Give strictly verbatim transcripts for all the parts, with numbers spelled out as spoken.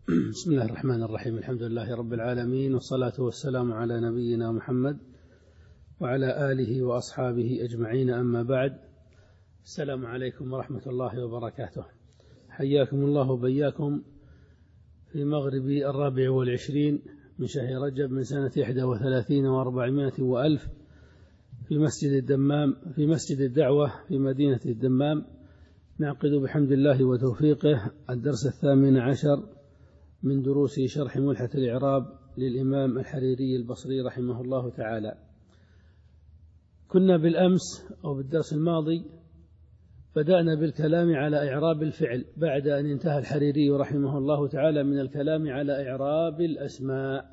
بسم الله الرحمن الرحيم. الحمد لله رب العالمين، والصلاة والسلام على نبينا محمد وعلى آله وأصحابه أجمعين، أما بعد. السلام عليكم ورحمة الله وبركاته. حياكم الله وبياكم في مغرب الرابع والعشرين من شهر رجب من سنة إحدى وثلاثين وأربعمائة وألف في مسجد الدمام في مسجد الدعوة في مدينة الدمام. نعقد بحمد الله وتوفيقه الدرس الثامن عشر من دروس شرح ملحة الإعراب للإمام الحريري البصري رحمه الله تعالى. كنا بالأمس أو بالدرس الماضي بدأنا بالكلام على إعراب الفعل بعد أن انتهى الحريري رحمه الله تعالى من الكلام على إعراب الأسماء،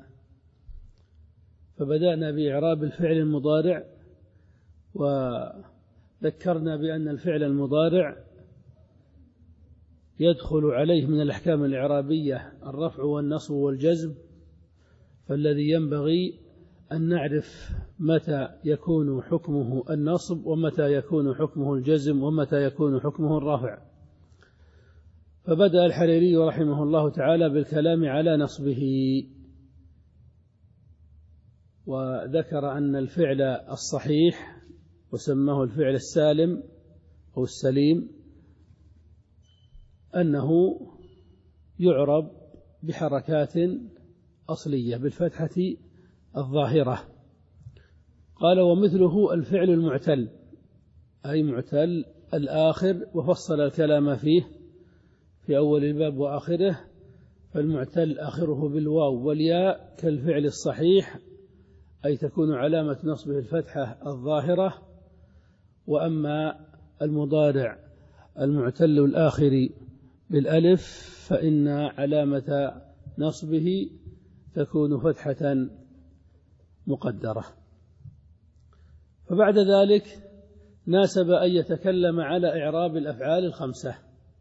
فبدأنا بإعراب الفعل المضارع، وذكرنا بأن الفعل المضارع يدخل عليه من الأحكام الإعرابية الرفع والنصب والجزم، فالذي ينبغي أن نعرف متى يكون حكمه النصب ومتى يكون حكمه الجزم ومتى يكون حكمه الرفع. فبدأ الحريري رحمه الله تعالى بالكلام على نصبه، وذكر أن الفعل الصحيح وسماه الفعل السالم أو السليم أنه يعرب بحركات أصلية بالفتحة الظاهرة. قال ومثله الفعل المعتل، أي معتل الآخر، وفصل الكلام فيه في أول الباب وآخره. فالمعتل آخره بالواو والياء كالفعل الصحيح، أي تكون علامة نصبه الفتحة الظاهرة. وأما المضارع المعتل الآخر بالألف فإن علامة نصبه تكون فتحة مقدرة. فبعد ذلك ناسب أن يتكلم على إعراب الأفعال الخمسة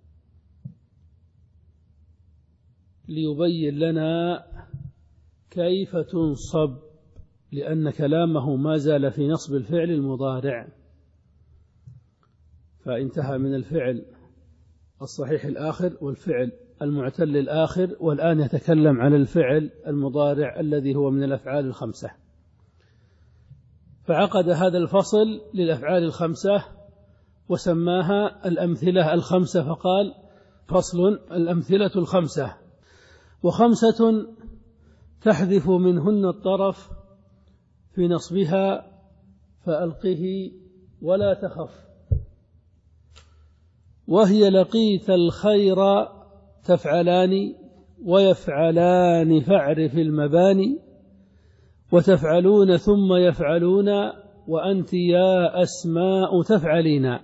ليبين لنا كيف تنصب، لأن كلامه ما زال في نصب الفعل المضارع، فانتهى من الفعل الصحيح الآخر والفعل المعتل الآخر، والآن يتكلم على الفعل المضارع الذي هو من الأفعال الخمسة. فعقد هذا الفصل للأفعال الخمسة وسماها الأمثلة الخمسة، فقال فصل الأمثلة الخمسة، وخمسة تحذف منهن الطرف في نصبها فألقه ولا تخف، وهي لقيت الخير تفعلان ويفعلان فاعرف المباني، وتفعلون ثم يفعلون وأنت يا أسماء تفعلين.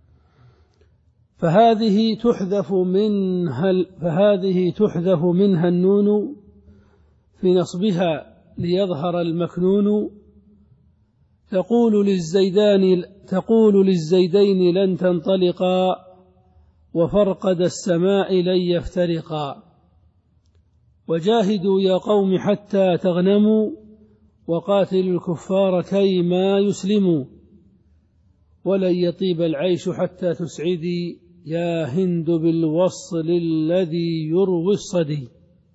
فهذه تحذف منها فهذه تحذف منها النون في نصبها ليظهر المكنون. تقول للزيدان تقول للزيدين لن تنطلقا، وفرقد السماء لن يفترقا. وجاهدوا يا قوم حتى تغنموا، وقاتلوا الكفار كيما يسلموا. ولن يطيب العيش حتى تسعدي، يا هند بالوصل الذي يروي الصدي.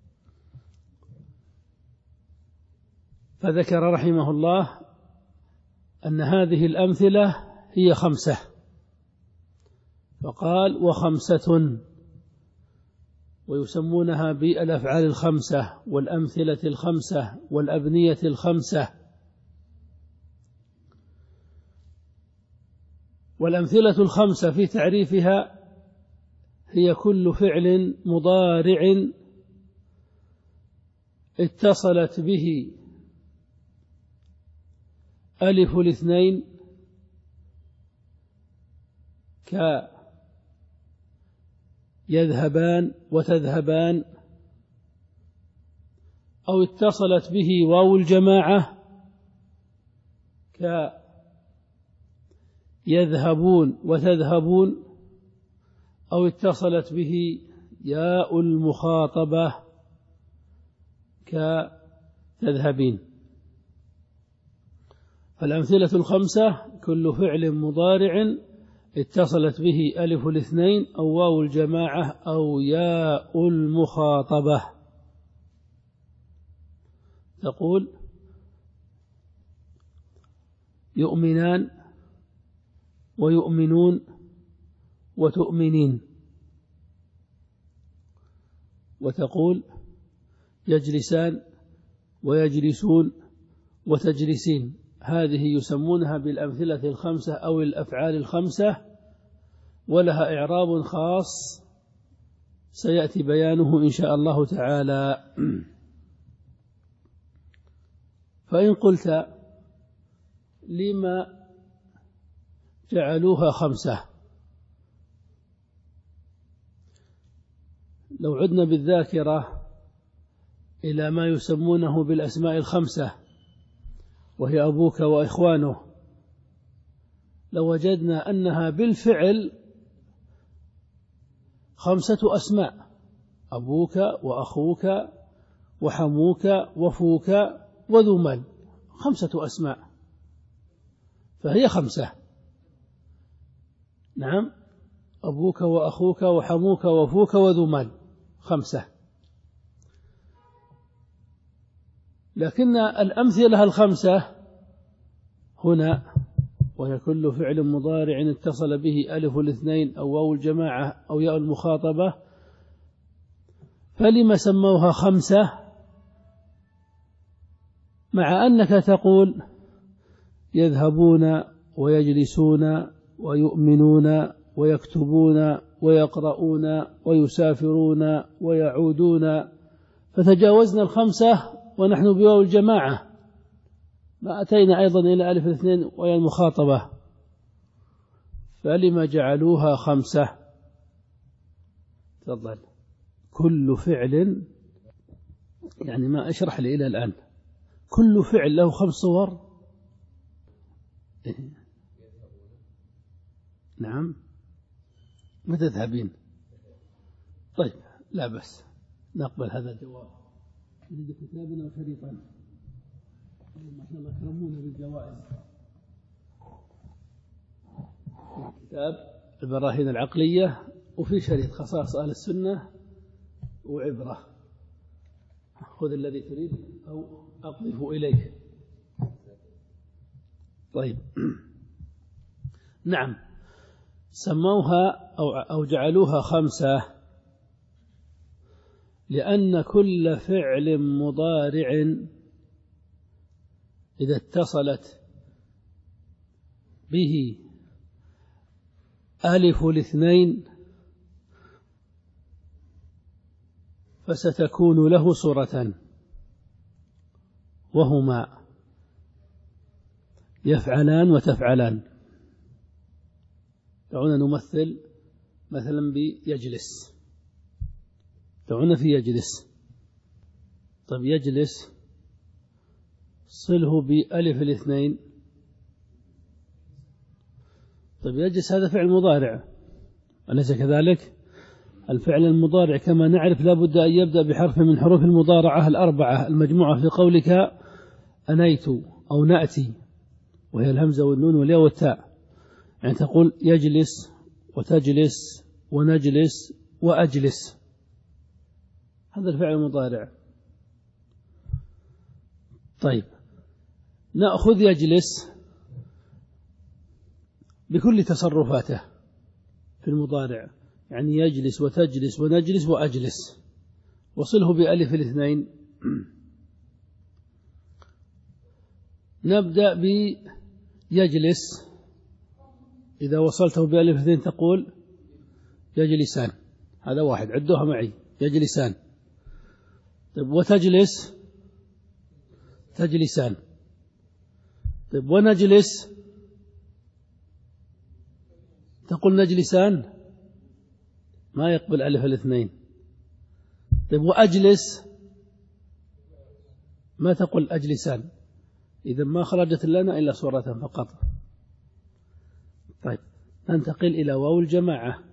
فذكر رحمه الله أن هذه الأمثلة هي خمسة، فقال وخمسة، ويسمونها بالأفعال الخمسة والأمثلة الخمسة والأبنية الخمسة. والأمثلة الخمسة في تعريفها هي كل فعل مضارع اتصلت به ألف الاثنين ك يذهبان وتذهبان، أو اتصلت به واو الجماعة كيذهبون وتذهبون، أو اتصلت به ياء المخاطبة كتذهبين. فالأمثلة الخمسة كل فعل مضارع اتصلت به ألف الاثنين أو واو الجماعة أو ياء المخاطبة. تقول يؤمنان ويؤمنون وتؤمنين، وتقول يجلسان ويجلسون وتجلسين. هذه يسمونها بالأمثلة الخمسة أو الأفعال الخمسة، ولها إعراب خاص سيأتي بيانه إن شاء الله تعالى. فإن قلت لما جعلوها خمسة، لو عدنا بالذاكرة إلى ما يسمونه بالأسماء الخمسة وهي أبوك وإخوانه، لوجدنا أنها بالفعل خمسة أسماء: أبوك وأخوك وحموك وفوك وذو مال، خمسة أسماء، فهي خمسة. نعم، أبوك وأخوك وحموك وفوك وذو مال، خمسة. لكن الأمثلة الخمسة هنا، وهي كل فعل مضارع اتصل به ألف الاثنين أو واو الجماعة أو ياء المخاطبة، فلما سموها خمسة؟ مع أنك تقول يذهبون ويجلسون ويؤمنون ويكتبون ويقرؤون ويسافرون ويعودون، فتجاوزنا الخمسة ونحن بواو الجماعة، ما أتينا أيضا إلى ألف الاثنين ويا المخاطبة، فلما جعلوها خمسة؟ تفضل. كل فعل، يعني ما أشرح لي إلى الآن، كل فعل له خمس صور. نعم، متى تذهبين؟ طيب، لا بس نقبل هذا الجواب. نريد كتابنا وشريطا، احنا مكرمون بالجوائز. كتاب البراهين العقلية، وفي شريط خصائص أهل السنة وعبرة. خذ الذي تريد أو أقذف إليك. طيب. نعم، سموها أو أو جعلوها خمسة لأن كل فعل مضارع إذا اتصلت به ألف الاثنين فستكون له صورتان، وهما يفعلان وتفعلان. دعونا نمثل مثلا بيجلس، دعونا في يجلس. طيب، يجلس صله بألف الاثنين. طيب، يجلس هذا فعل مضارع، أليس كذلك؟ الفعل المضارع كما نعرف لا بد أن يبدأ بحرف من حروف المضارعة الأربعة المجموعة في قولك أنيت أو نأتي، وهي الهمزة والنون والياء والتاء. يعني تقول يجلس وتجلس ونجلس وأجلس، هذا الفعل المضارع. طيب، نأخذ يجلس بكل تصرفاته في المضارع، يعني يجلس وتجلس ونجلس وأجلس، وصله بألف الاثنين. نبدأ بيجلس، إذا وصلته بألف الاثنين تقول يجلسان، هذا واحد، عدوها معي، يجلسان. طيب، وتجلس تجلسان. طيب، ونجلس تقول نجلسان، ما يقبل ألف الاثنين. طيب، وأجلس ما تقول أجلسان، إذا ما خرجت لنا إلا صورة فقط. طيب، ننتقل إلى واو الجماعة.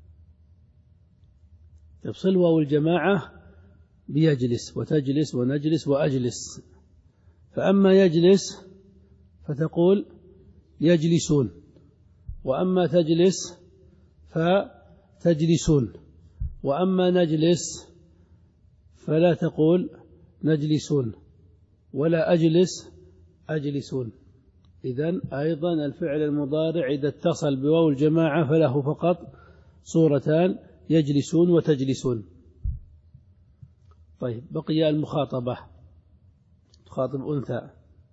تفصل واو الجماعة بيجلس وتجلس ونجلس وأجلس. فأما يجلس فتقول يجلسون، وأما تجلس فتجلسون، وأما نجلس فلا تقول نجلسون، ولا أجلس أجلسون. إذن أيضا الفعل المضارع إذا اتصل بواو الجماعة فله فقط صورتان: يجلسون وتجلسون. طيب، بقي المخاطبة، تخاطب أنثى.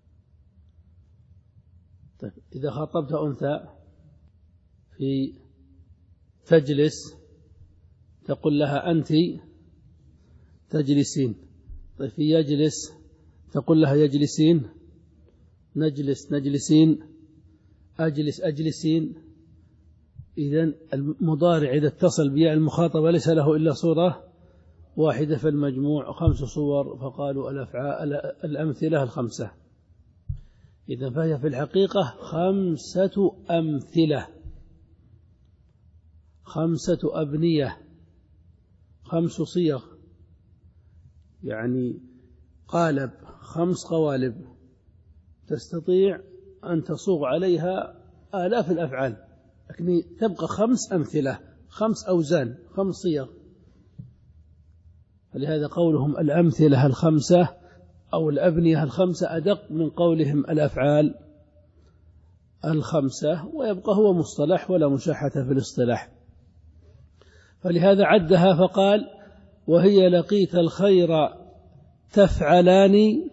طيب، إذا خاطبت أنثى في تجلس تقول لها أنت تجلسين. طيب، في يجلس تقول لها يجلسين، نجلس نجلسين، أجلس أجلسين. إذن المضارع إذا اتصل بياء المخاطبة ليس له إلا صورة واحدة، فالمجموع خمس صور، فقالوا الأفعال الأمثلة الخمسة. إذن فهي في الحقيقة خمسة أمثلة، خمسة أبنية، خمس صيغ، يعني قالب، خمس قوالب تستطيع أن تصوغ عليها آلاف الأفعال، لكن تبقى خمس أمثلة، خمس أوزان، خمس صيغ. فلهذا قولهم الأمثلة الخمسة أو الأبنية الخمسة أدق من قولهم الأفعال الخمسة، ويبقى هو مصطلح ولا مشاحة في الاصطلاح. فلهذا عدها فقال: وهي لقيت الخير تفعلان.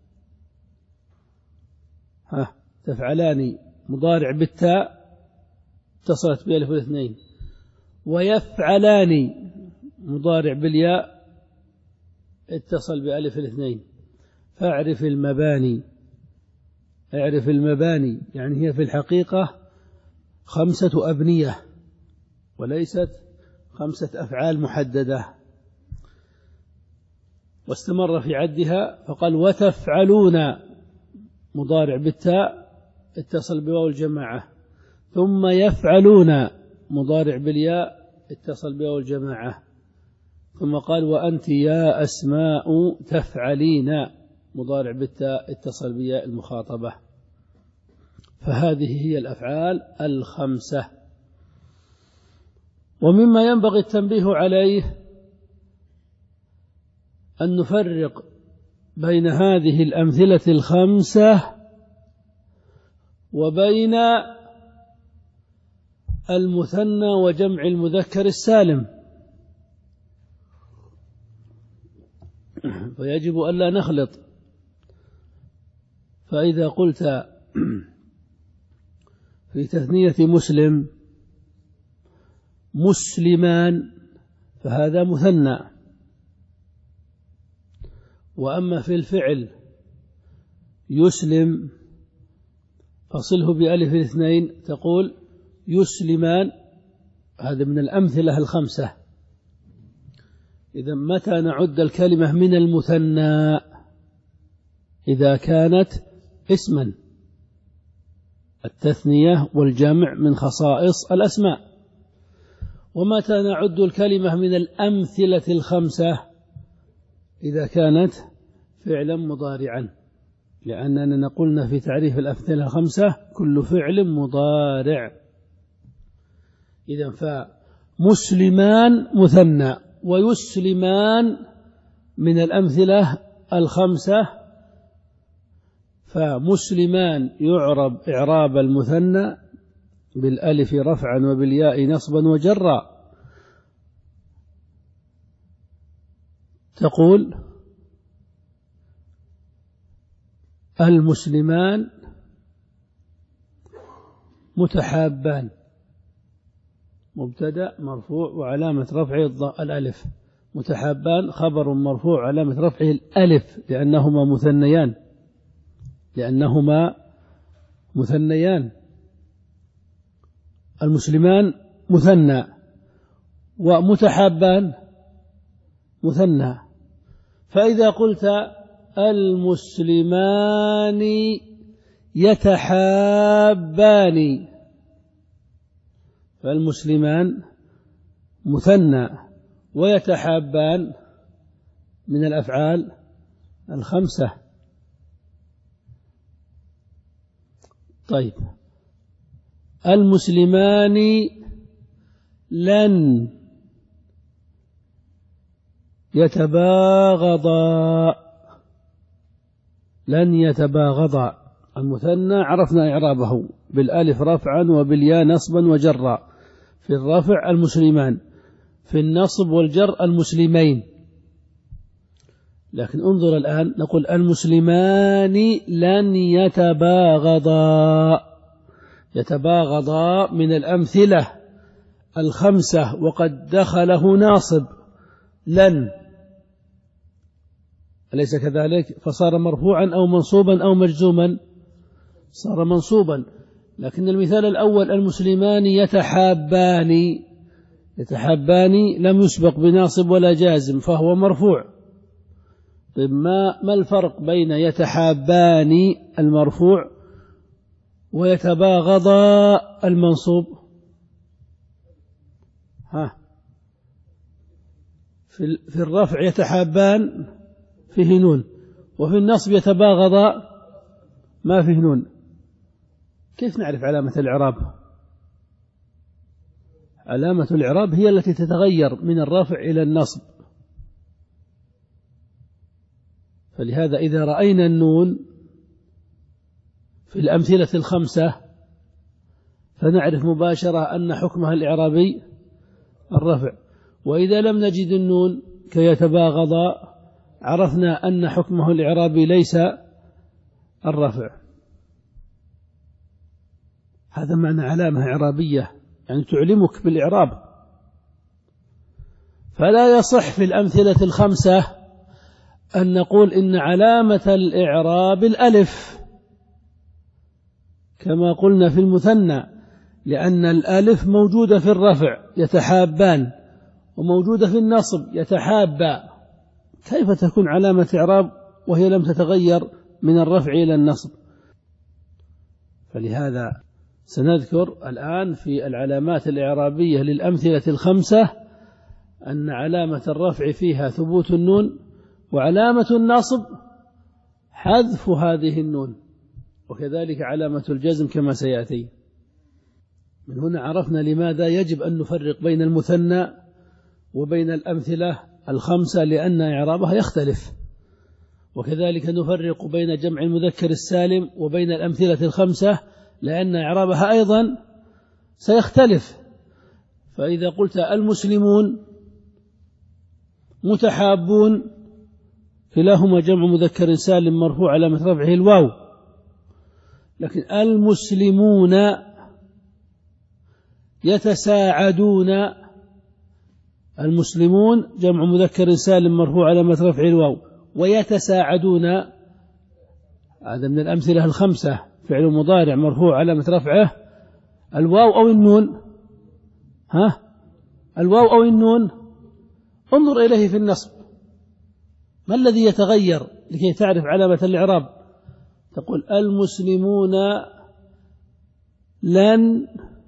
ها، تفعلان مضارع بالتاء اتصلت بألف الاثنين، ويفعلان مضارع بالياء اتصل بألف الاثنين. فاعرف المباني، اعرف المباني، يعني هي في الحقيقة خمسة أبنية وليست خمسة أفعال محددة. واستمر في عدها فقال: وتفعلون مضارع بالتاء اتصل بواو الجماعة، ثم يفعلون مضارع بالياء اتصل بواو الجماعة، ثم قال: وأنت يا أسماء تفعلين مضارع بالتاء اتصل بياء المخاطبة. فهذه هي الأفعال الخمسة. ومما ينبغي التنبيه عليه أن نفرق بين هذه الأمثلة الخمسة وبين المثنى وجمع المذكر السالم، فيجب ألا نخلط. فإذا قلت في تثنية مسلم مسلمان فهذا مثنى، وأما في الفعل يسلم فصله بألف الاثنين تقول يسلمان، هذا من الأمثلة الخمسة. إذا متى نعد الكلمة من المثنى؟ إذا كانت اسما. التثنية والجمع من خصائص الأسماء. ومتى نعد الكلمة من الأمثلة الخمسة؟ إذا كانت فعلا مضارعا، لأننا قلنا في تعريف الأمثلة الخمسة كل فعل مضارع. إذا فمسلمان مثنى، ويسلمان من الأمثلة الخمسة. فمسلمان يعرب إعراب المثنى بالألف رفعا وبالياء نصبا وجرا. تقول المسلمان متحابان، مبتدأ مرفوع وعلامة رفعه الألف، متحابان خبر مرفوع علامة رفعه الألف لأنهما مثنيان، لأنهما مثنيان. المسلمان مثنى ومتحابان مثنى. فإذا قلت المسلمان يتحابان فالمسلمان مثنى ويتحابان من الأفعال الخمسة. طيب، المسلمان لن يتباغضا لن يتباغضا. المثنى عرفنا إعرابه بالألف رفعا وبالياء نصبا وجرا. في الرفع المسلمان، في النصب والجر المسلمين. لكن انظر الآن، نقول المسلمان لن يتباغضا. يتباغضا من الأمثلة الخمسة وقد دخله ناصب لن، أليس كذلك؟ فصار مرفوعا أو منصوبا أو مجزوما؟ صار منصوبا. لكن المثال الأول المسلمان يتحابان، يتحابان لم يسبق بناصب ولا جازم فهو مرفوع. طيب ما, ما الفرق بين يتحابان المرفوع ويتباغضا المنصوب؟ ها، في, في الرفع يتحابان فيه نون، وفي النصب يتباغضا ما فيه نون. كيف نعرف علامة الإعراب؟ علامة الإعراب هي التي تتغير من الرفع إلى النصب. فلهذا إذا رأينا النون في الأمثلة الخمسة فنعرف مباشرة أن حكمها الإعرابي الرفع، وإذا لم نجد النون كيتباغض عرفنا أن حكمه الإعرابي ليس الرفع. هذا معنى علامة إعرابية، يعني تعلمك بالإعراب. فلا يصح في الأمثلة الخمسة أن نقول إن علامة الإعراب الألف كما قلنا في المثنى، لأن الألف موجودة في الرفع يتحابان وموجودة في النصب يتحابا، كيف تكون علامة إعراب وهي لم تتغير من الرفع إلى النصب؟ فلهذا سنذكر الآن في العلامات الإعرابية للأمثلة الخمسة أن علامة الرفع فيها ثبوت النون، وعلامة النصب حذف هذه النون، وكذلك علامة الجزم كما سيأتي. من هنا عرفنا لماذا يجب أن نفرق بين المثنى وبين الأمثلة الخمسة، لأن إعرابها يختلف. وكذلك نفرق بين جمع المذكر السالم وبين الأمثلة الخمسة لأن إعرابها أيضا سيختلف. فإذا قلت المسلمون متحابون كلاهما جمع مذكر سالم مرفوع علامة رفعه الواو، لكن المسلمون يتساعدون، المسلمون جمع مذكر سالم مرفوع علامة رفعه الواو، ويتساعدون هذا من الأمثلة الخمسة فعل مضارع مرفوع علامة رفعه الواو أو النون. ها، الواو أو النون. انظر إليه في النصب، ما الذي يتغير لكي تعرف علامة الإعراب؟ تقول المسلمون لن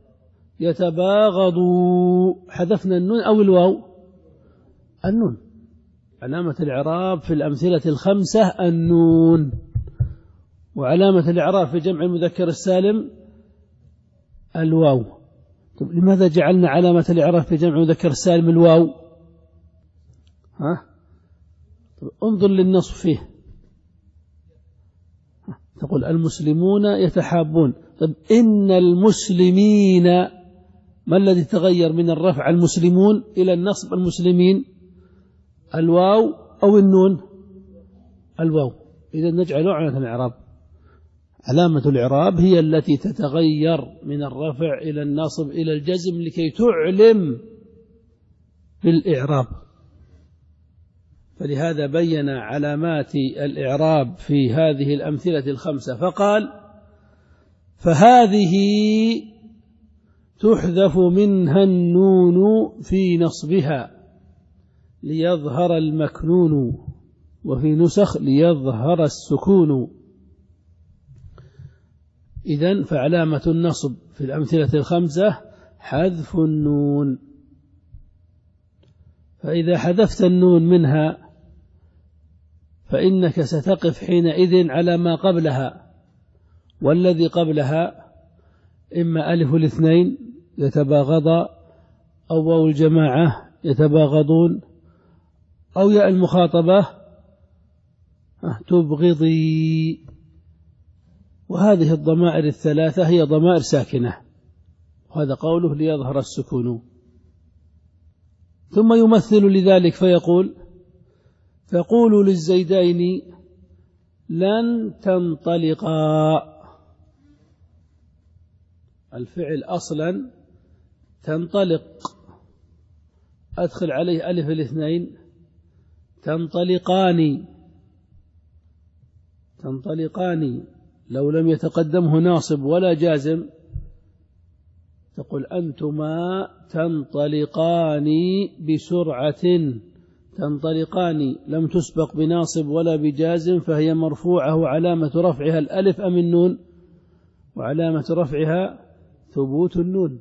يتباغضوا، حذفنا النون أو الواو؟ النون. علامة الإعراب في الأمثلة الخمسة النون، وعلامة الإعراب في جمع المذكر السالم الواو. طب لماذا جعلنا علامة الإعراب في جمع المذكر السالم الواو؟ ها؟ طب انظر للنصب فيه، تقول المسلمون يتحابون. طب إن المسلمين، ما الذي تغير من الرفع المسلمون إلى النصب المسلمين؟ الواو أو النون؟ الواو. إذا نجعل علامة الإعراب، علامة الإعراب هي التي تتغير من الرفع إلى النصب إلى الجزم لكي تعلم بالإعراب. فلهذا بين علامات الإعراب في هذه الأمثلة الخمسة فقال: فهذه تحذف منها النون في نصبها ليظهر المكنون، وفي نسخ ليظهر السكون. إذن فعلامة النصب في الأمثلة الخمسة حذف النون، فإذا حذفت النون منها فإنك ستقف حينئذ على ما قبلها، والذي قبلها إما ألف الاثنين يتباغضا، أو واو الجماعة يتباغضون، أو ياء المخاطبة تبغضي. وهذه الضمائر الثلاثة هي ضمائر ساكنة، وهذا قوله ليظهر السكون. ثم يمثل لذلك فيقول: تقول للزيدين لن تنطلقا. الفعل أصلا تنطلق، أدخل عليه ألف الاثنين، تنطلقان. تنطلقان لو لم يتقدمه ناصب ولا جازم تقول: أنتما تنطلقان بسرعة. تنطلقان لم تسبق بناصب ولا بجازم، فهي مرفوعة، وعلامة رفعها الألف أم النون؟ وعلامة رفعها ثبوت النون.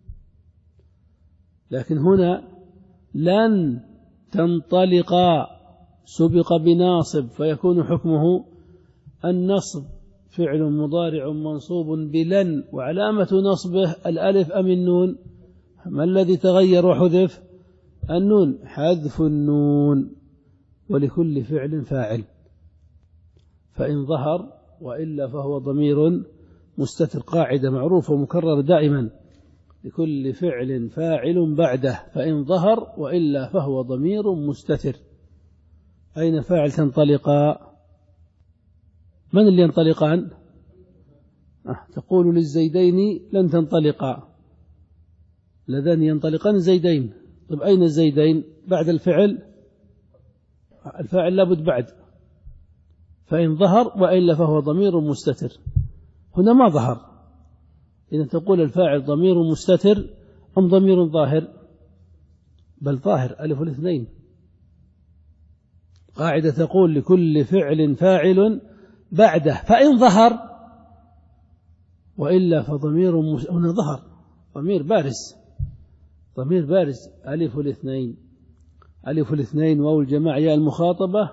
لكن هنا لن تنطلقا سبق بناصب، فيكون حكمه النصب، فعل مضارع منصوب بلن، وعلامة نصبه الألف أم النون؟ ما الذي تغير وحذف؟ النون، حذف النون. ولكل فعل فاعل، فإن ظهر وإلا فهو ضمير مستتر. قاعدة معروفة ومكررة دائما: لكل فعل فاعل بعده، فإن ظهر وإلا فهو ضمير مستتر. أين فاعل تنطلقا؟ من اللي ينطلقان؟ أه تقول للزيدين لن تنطلقا، لذان ينطلقان زيدين. طيب أين الزيدين؟ بعد الفعل، الفاعل لابد بعد، فإن ظهر وإلا فهو ضمير مستتر. هنا ما ظهر، إذا تقول الفاعل ضمير مستتر أم ضمير ظاهر؟ بل ظاهر، ألف الاثنين. قاعدة تقول لكل فعل فاعل بعده، فإن ظهر وإلا فضمير مس... هنا ظهر ضمير بارز، ضمير بارز، ألف الاثنين. ألف الاثنين واو الجماعة ياء المخاطبة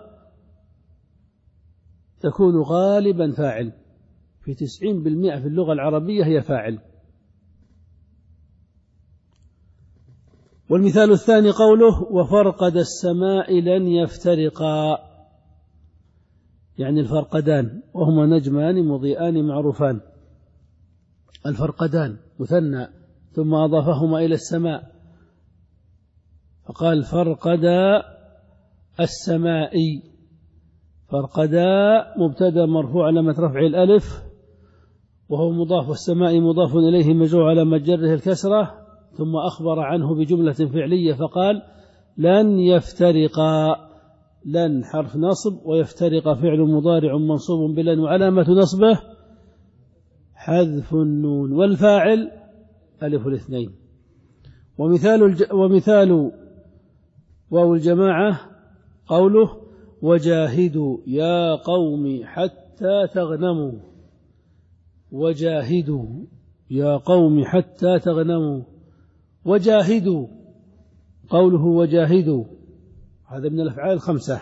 تكون غالبا فاعل، في تسعين بالمئة في اللغة العربية هي فاعل. والمثال الثاني قوله: وفرقد السماء لن يفترقا، يعني الفرقدان، وهما نجمان مضيئان معروفان. الفرقدان مثنى، ثم أضافهما إلى السماء فقال: فرقدا السماء. فرقدا مبتدا مرفوع علامة رفع الألف وهو مضاف، والسماء مضاف إليه مجرور على مجره الكسرة، ثم أخبر عنه بجملة فعلية فقال: لن يفترقا. لن حرف نصب، ويفترق فعل مضارع منصوب بلن، وعلامة نصبه حذف النون، والفاعل ألف الاثنين. ومثال الج... ومثال واو الجماعة قوله: وجاهدوا يا قوم حتى تغنموا. وجاهدوا يا قوم حتى تغنموا. وجاهدوا، قوله وجاهدوا هذا من الأفعال الخمسة،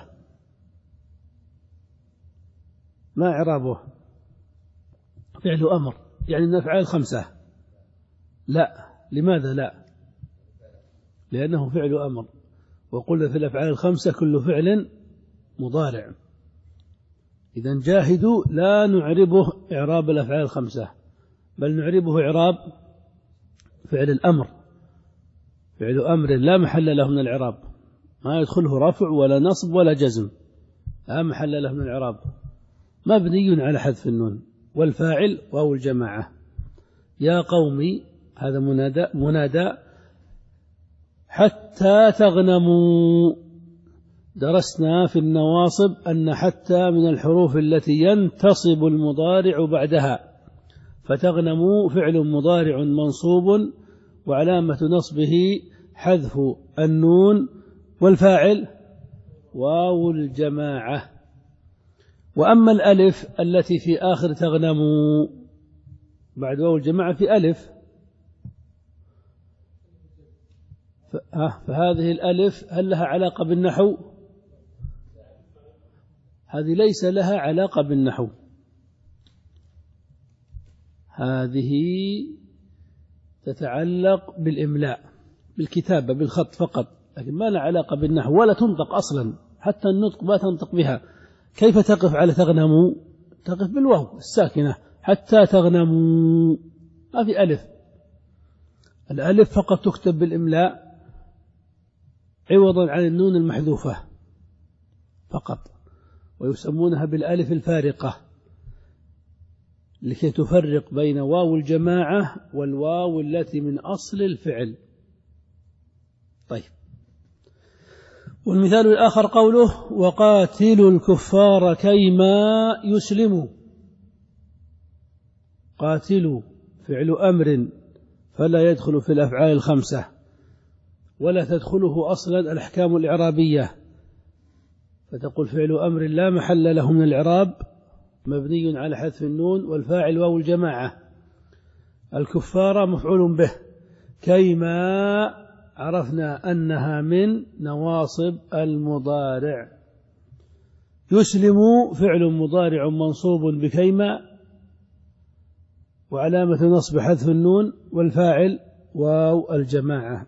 ما إعرابه؟ فعل أمر، يعني من الأفعال الخمسة. لا، لماذا لا؟ لأنه فعل أمر، وقلنا في الأفعال الخمسة كل فعل مضارع. إذن جاهدوا لا نعربه إعراب الأفعال الخمسة، بل نعربه إعراب فعل الأمر، فعل أمر لا محل له من الإعراب، ما يدخله رفع ولا نصب ولا جزم، لا محل له من الإعراب، مبني على حذف النون. والفاعل واو الجماعة. يا قومي هذا منادى منادى حتى تغنموا. درسنا في النواصب أن حتى من الحروف التي ينتصب المضارع بعدها، فتغنموا فعل مضارع منصوب وعلامة نصبه حذف النون، والفاعل واو الجماعة. وأما الألف التي في آخر تغنموا بعد واو الجماعة في ألف، فهذه الألف هل لها علاقة بالنحو؟ هذه ليس لها علاقة بالنحو، هذه تتعلق بالإملاء، بالكتابة، بالخط فقط، لكن ما لها علاقة بالنحو ولا تنطق أصلا، حتى النطق ما تنطق بها، كيف تقف على تغنموا؟ تقف بالواو الساكنة، حتى تغنموا، ما في ألف، الألف فقط تكتب بالإملاء عوضا عن النون المحذوفة فقط، ويسمونها بالألف الفارقة لكي تفرق بين واو الجماعة والواو التي من أصل الفعل. طيب، والمثال الآخر قوله وقاتلوا الكفار كيما يسلموا. قاتلوا فعل أمر فلا يدخل في الأفعال الخمسة، ولا تدخله أصلا الأحكام الإعرابية، فتقول فعل أمر لا محل له من الإعراب مبني على حذف النون والفاعل واو الجماعة. الكفار مفعول به، كيما عرفنا أنها من نواصب المضارع. يسلم فعل مضارع منصوب بكيما وعلامة نصب حذف النون والفاعل واو الجماعة.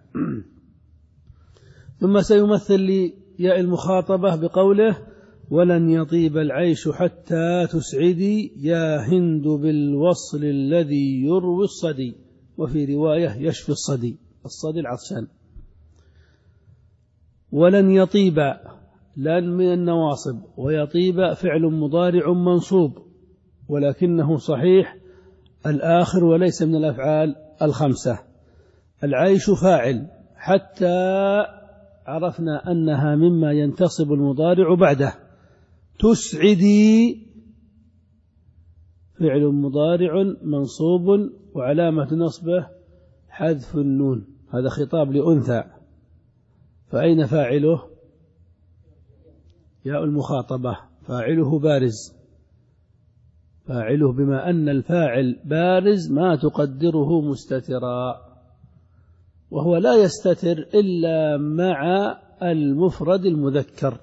ثم سيمثل لياء المخاطبة بقوله ولن يطيب العيش حتى تسعدي يا هند بالوصل الذي يروي الصدي، وفي رواية يشفي الصدي، الصدي العطشان. ولن يطيب لن من النواصب، ويطيب فعل مضارع منصوب ولكنه صحيح الآخر وليس من الأفعال الخمسة. العيش فاعل، حتى عرفنا أنها مما ينتصب المضارع بعده. تسعدي فعل مضارع منصوب وعلامة نصبه حذف النون، هذا خطاب لأنثى، فأين فاعله؟ ياء المخاطبة، فاعله بارز، فاعله بما أن الفاعل بارز ما تقدره مستترا، وهو لا يستتر إلا مع المفرد المذكر.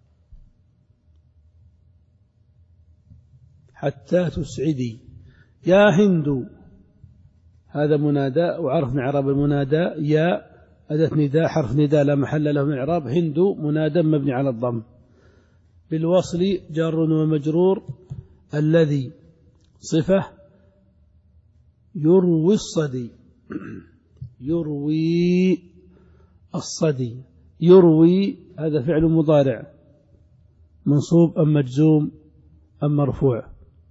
حتى تسعدي يا هند، هذا منادى وعرفنا إعراب المنادى، يا أداة نداء حرف نداء لا محل له من إعراب، هند منادى مبني على الضم، بالوصل جار ومجرور، الذي صفة، يروي الصدي يروي الصدي، يروي هذا فعل مضارع منصوب أم مجزوم أم مرفوع؟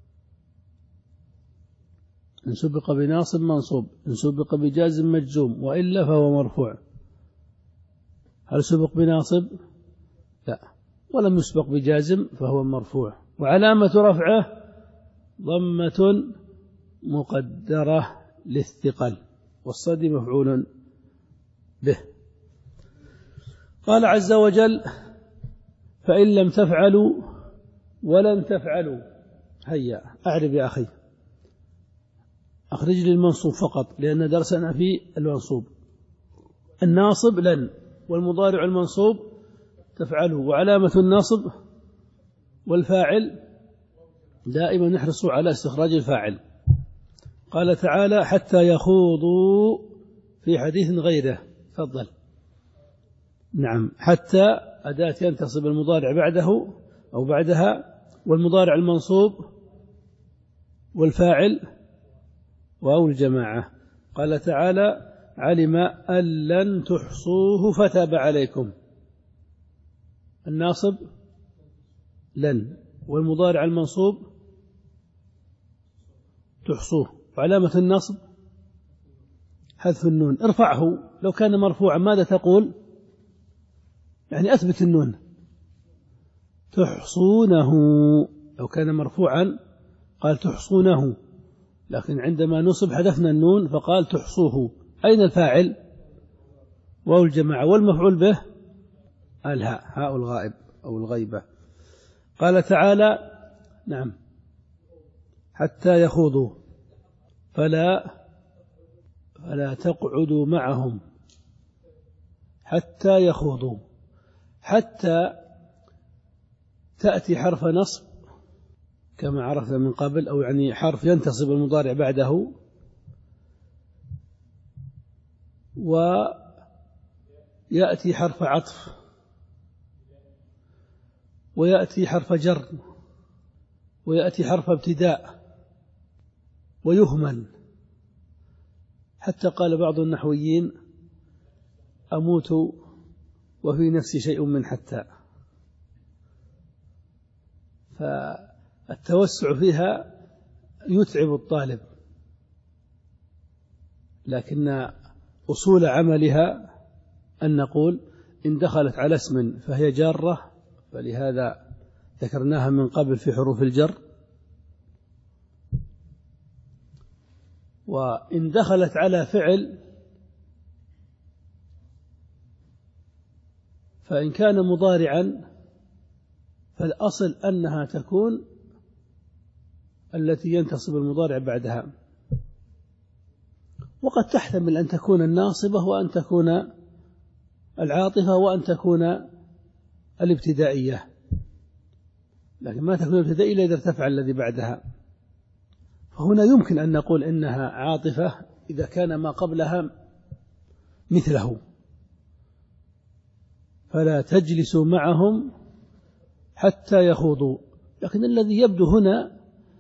إن سبق بناصب منصوب، إن سبق بجازم مجزوم، وإلا فهو مرفوع. هل سبق بناصب؟ لا. ولم يسبق بجازم فهو مرفوع، وعلامة رفعه ضمة مقدرة للثقل، والصدي مفعول به. قال عز وجل فإن لم تفعلوا ولن تفعلوا. هيا أعرب يا أخي، أخرج لي المنصوب فقط لأن درسنا في المنصوب. الناصب لن، والمضارع المنصوب تفعله، وعلامة الناصب والفاعل دائما نحرص على استخراج الفاعل. قال تعالى حتى يخوضوا في حديث غيره. تفضل. نعم، حتى أداة ينتصب المضارع بعده أو بعدها، والمضارع المنصوب والفاعل واو الجماعة. قال تعالى علم أن لن تحصوه فتاب عليكم. الناصب لن، والمضارع المنصوب تحصوه، وعلامة النصب حذف النون. ارفعه، لو كان مرفوعا ماذا تقول؟ يعني أثبت النون. تحصونه، لو كان مرفوعا قال تحصونه، لكن عندما نصب حذفنا النون فقال تحصوه. أين الفاعل؟ واو الجماعة، والمفعول به الهاء، هاء الغائب أو الغيبة. قال تعالى نعم حتى يخوضوا فلا فلا تقعدوا معهم حتى يخوضوا. حتى تأتي حرف نصب كما عرفنا من قبل، أو يعني حرف ينتصب المضارع بعده، ويأتي حرف عطف، ويأتي حرف جر ويأتي حرف ابتداء ويهمل، حتى قال بعض النحويين أموت وفي نفسي شيء من حتى. فالتوسع فيها يتعب الطالب، لكن أصول عملها أن نقول إن دخلت على اسم فهي جارة، فلهذا ذكرناها من قبل في حروف الجر، وإن دخلت على فعل فإن كان مضارعا فالأصل أنها تكون التي ينتصب المضارع بعدها، وقد تحتمل أن تكون الناصبة وأن تكون العاطفة وأن تكون الابتدائية، لكن ما تكون الابتدائية إلا إذا ارتفع الذي بعدها. فهنا يمكن أن نقول إنها عاطفة إذا كان ما قبلها مثله، فلا تجلسوا معهم حتى يخوضوا. لكن الذي يبدو هنا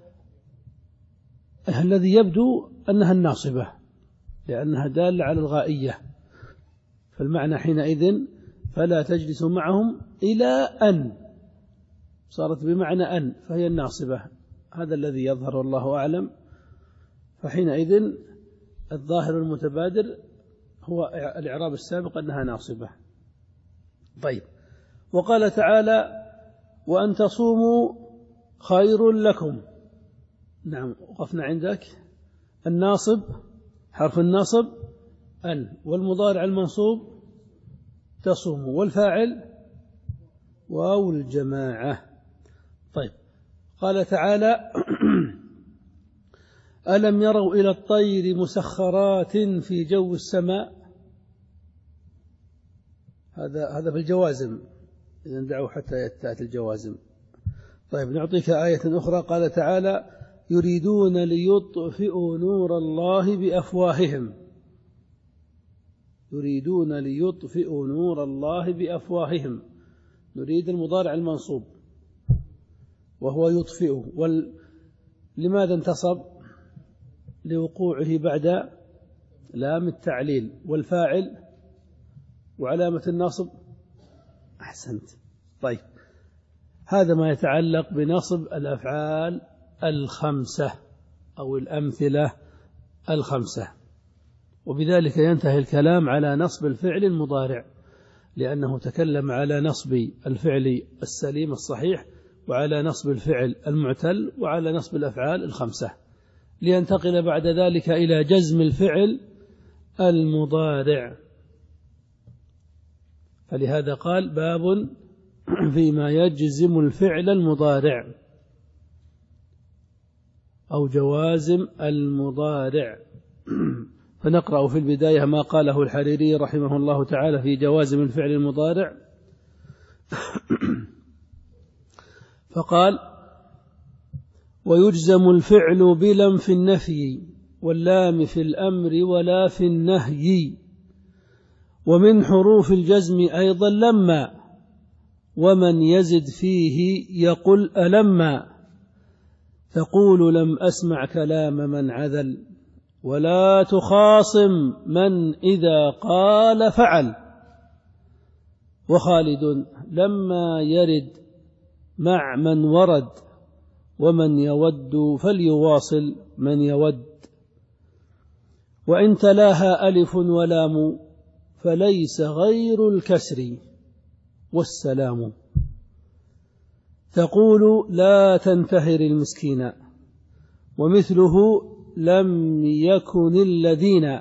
الذي يبدو أنها الناصبة، لأنها دالة على الغائية، فالمعنى حينئذ فلا تجلسوا معهم إلى أن صارت بمعنى أن، فهي الناصبة. هذا الذي يظهر والله أعلم. فحينئذ الظاهر المتبادر هو الإعراب السابق أنها ناصبة. طيب، وقال تعالى وأن تصوموا خير لكم. نعم، وقفنا عندك. الناصب حرف الناصب أن، والمضارع المنصوب تصوم، والفاعل واو الجماعة. طيب، قال تعالى ألم يروا إلى الطير مسخرات في جو السماء. هذا هذا في الجوازم، إذا دعوا حتى تأتي الجوازم. طيب، نعطيك آية أخرى. قال تعالى يريدون ليطفئوا نور الله بأفواههم. يريدون ليطفئوا نور الله بأفواههم. نريد المضارع المنصوب وهو يطفئ. وال... لماذا انتصب؟ لوقوعه بعد لام التعليل. والفاعل وعلامة النصب أحسنت. طيب، هذا ما يتعلق بنصب الأفعال الخمسة أو الأمثلة الخمسة، وبذلك ينتهي الكلام على نصب الفعل المضارع، لأنه تكلم على نصب الفعل السليم الصحيح، وعلى نصب الفعل المعتل، وعلى نصب الأفعال الخمسة، لينتقل بعد ذلك إلى جزم الفعل المضارع. فلهذا قال باب فيما يجزم الفعل المضارع أو جوازم المضارع. فنقرأ في البداية ما قاله الحريري رحمه الله تعالى في جوازم الفعل المضارع. فقال ويجزم الفعل بلم في النفي واللام في الأمر ولا في النهي، ومن حروف الجزم أيضا لما، ومن يزد فيه يقل ألما، تقول لم أسمع كلام من عذل، ولا تخاصم من إذا قال فعل، وخالد لما يرد مع من ورد، ومن يود فليواصل من يود، وإن تلاها ألف ولام فليس غير الكسر والسلام، تقول لا تنتهر المسكين، ومثله لم يكن الذين،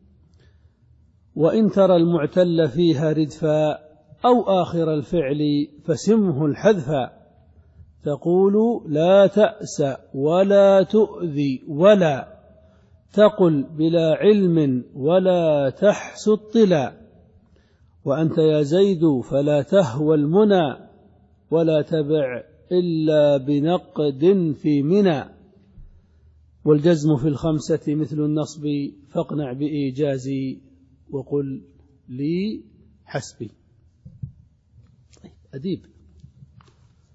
وإن ترى المعتل فيها ردفا أو آخر الفعل فسمه الحذفا، تقول لا تأس ولا تؤذي ولا تقل بلا علم ولا تحس الطلا، وأنت يا زيد فلا تهوى المنى ولا تبع إلا بنقد في منى، والجزم في الخمسة مثل النصب فاقنع بإيجازي وقل لي حسبي. أديب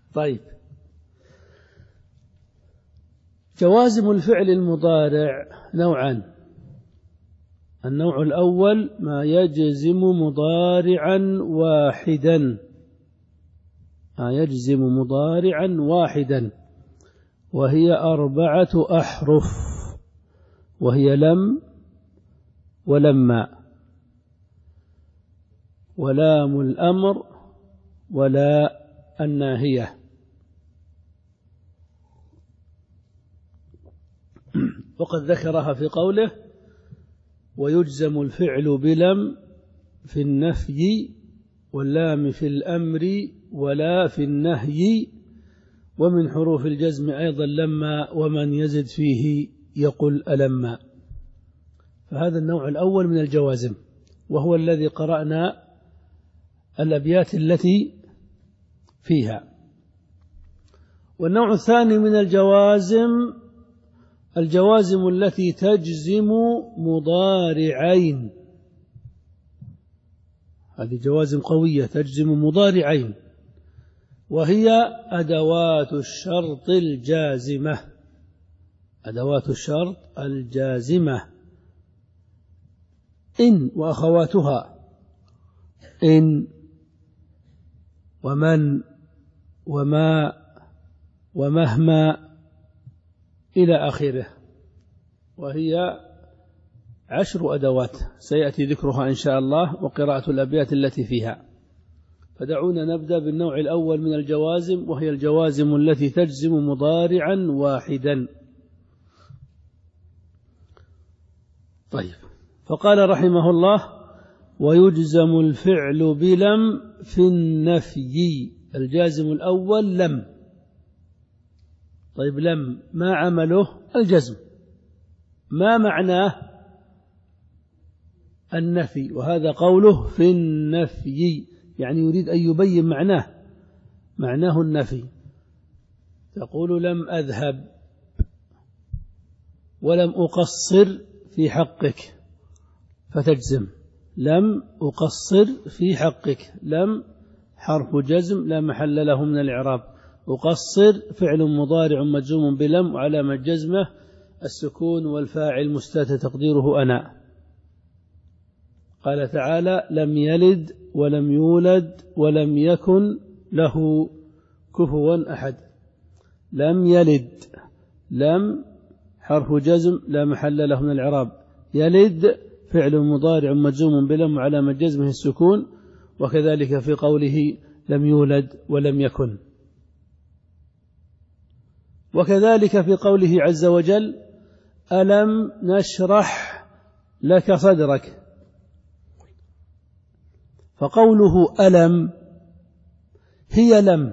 طيب، جوازم الفعل المضارع نوعان. النوع الأول ما يجزم مضارعا واحدا، ما يجزم مضارعا واحدا، وهي أربعة أحرف، وهي لم ولما ولام الأمر ولا الناهية. وقد ذكرها في قوله ويجزم الفعل بلم في النفي واللام في الأمر ولا في النهي، ومن حروف الجزم أيضا لما، ومن يزد فيه يقول ألما. فهذا النوع الأول من الجوازم، وهو الذي قرأنا الأبيات التي فيها. والنوع الثاني من الجوازم الجوازم التي تجزم مضارعين، هذه جوازم قوية تجزم مضارعين، وهي أدوات الشرط الجازمة، أدوات الشرط الجازمة إن وأخواتها، إن ومن وما ومهما إلى آخره، وهي عشر أدوات سيأتي ذكرها إن شاء الله وقراءة الأبيات التي فيها. فدعونا نبدأ بالنوع الأول من الجوازم، وهي الجوازم التي تجزم مضارعا واحدا. طيب، فقال رحمه الله ويجزم الفعل بلم في النفي. الجازم الأول لم. طيب، لم ما عمله؟ الجزم. ما معناه؟ النفي، وهذا قوله في النفي، يعني يريد أن يبين معناه، معناه النفي. تقول لم أذهب ولم أقصر في حقك، فتجزم لم أقصر في حقك. لم حرف جزم لا محل له من الإعراب. أقصر فعل مضارع مجزوم بلم، وعلامة جزمه السكون، والفاعل مستتر تقديره أنا. قال تعالى لم يلد ولم يولد ولم يكن له كفوا أحد. لم يلد، لم حرف جزم لا محل له من الإعراب. يلد فعل مضارع مجزوم بلم وعلامة جزمه السكون، وكذلك في قوله لم يولد ولم يكن. وكذلك في قوله عز وجل ألم نشرح لك صدرك. فقوله ألم هي لم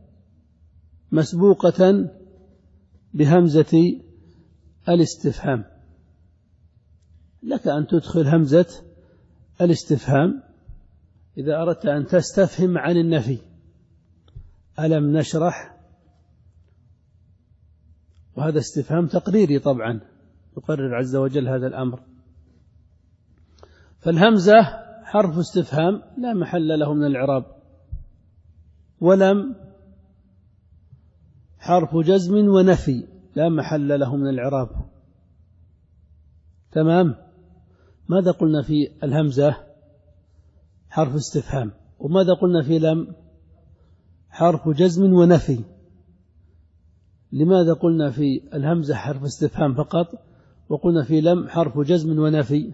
مسبوقة بهمزة الاستفهام. لك أن تدخل همزة الاستفهام إذا أردت أن تستفهم عن النفي. ألم نشرح، وهذا استفهام تقريري طبعا، يقرر عز وجل هذا الأمر. فالهمزة حرف استفهام لا محل له من الإعراب، ولم حرف جزم ونفي لا محل له من الإعراب. تمام. ماذا قلنا في الهمزة؟ حرف استفهام. وماذا قلنا في لم؟ حرف جزم ونفي. لماذا قلنا في الهمزة حرف استفهام فقط، وقلنا في لم حرف جزم ونفي؟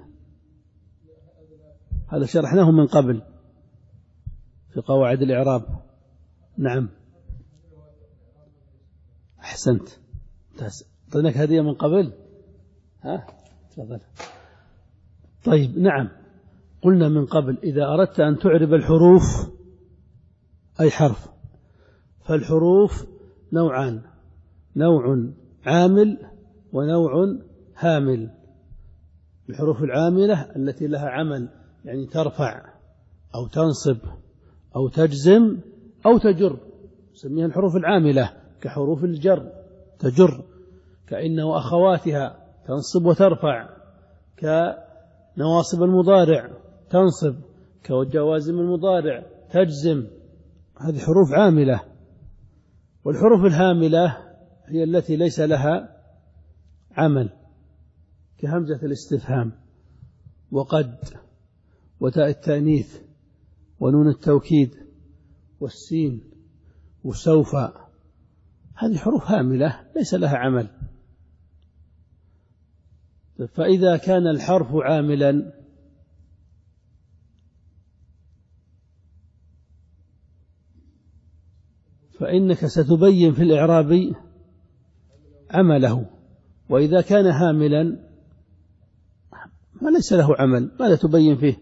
هذا شرحناه من قبل في قواعد الإعراب. نعم، أحسنت، أعطيناك هدية من قبل. ها، تفضل. طيب، نعم، قلنا من قبل إذا أردت أن تعرب الحروف أي حرف، فالحروف نوعان: نوع عامل ونوع هامل. الحروف العاملة التي لها عمل، يعني ترفع أو تنصب أو تجزم أو تجر، نسميها الحروف العاملة، كحروف الجر تجر، كأن وأخواتها تنصب وترفع، كنواصب المضارع تنصب، كجوازم المضارع تجزم. هذه حروف عاملة. والحروف الهاملة هي التي ليس لها عمل، كهمزة الاستفهام وقد وتاء التأنيث ونون التوكيد والسين وسوف، هذه حروف هاملة ليس لها عمل. فإذا كان الحرف عاملا فإنك ستبين في الإعراب عمله، وإذا كان هاملا فليس له عمل، ماذا تبين فيه؟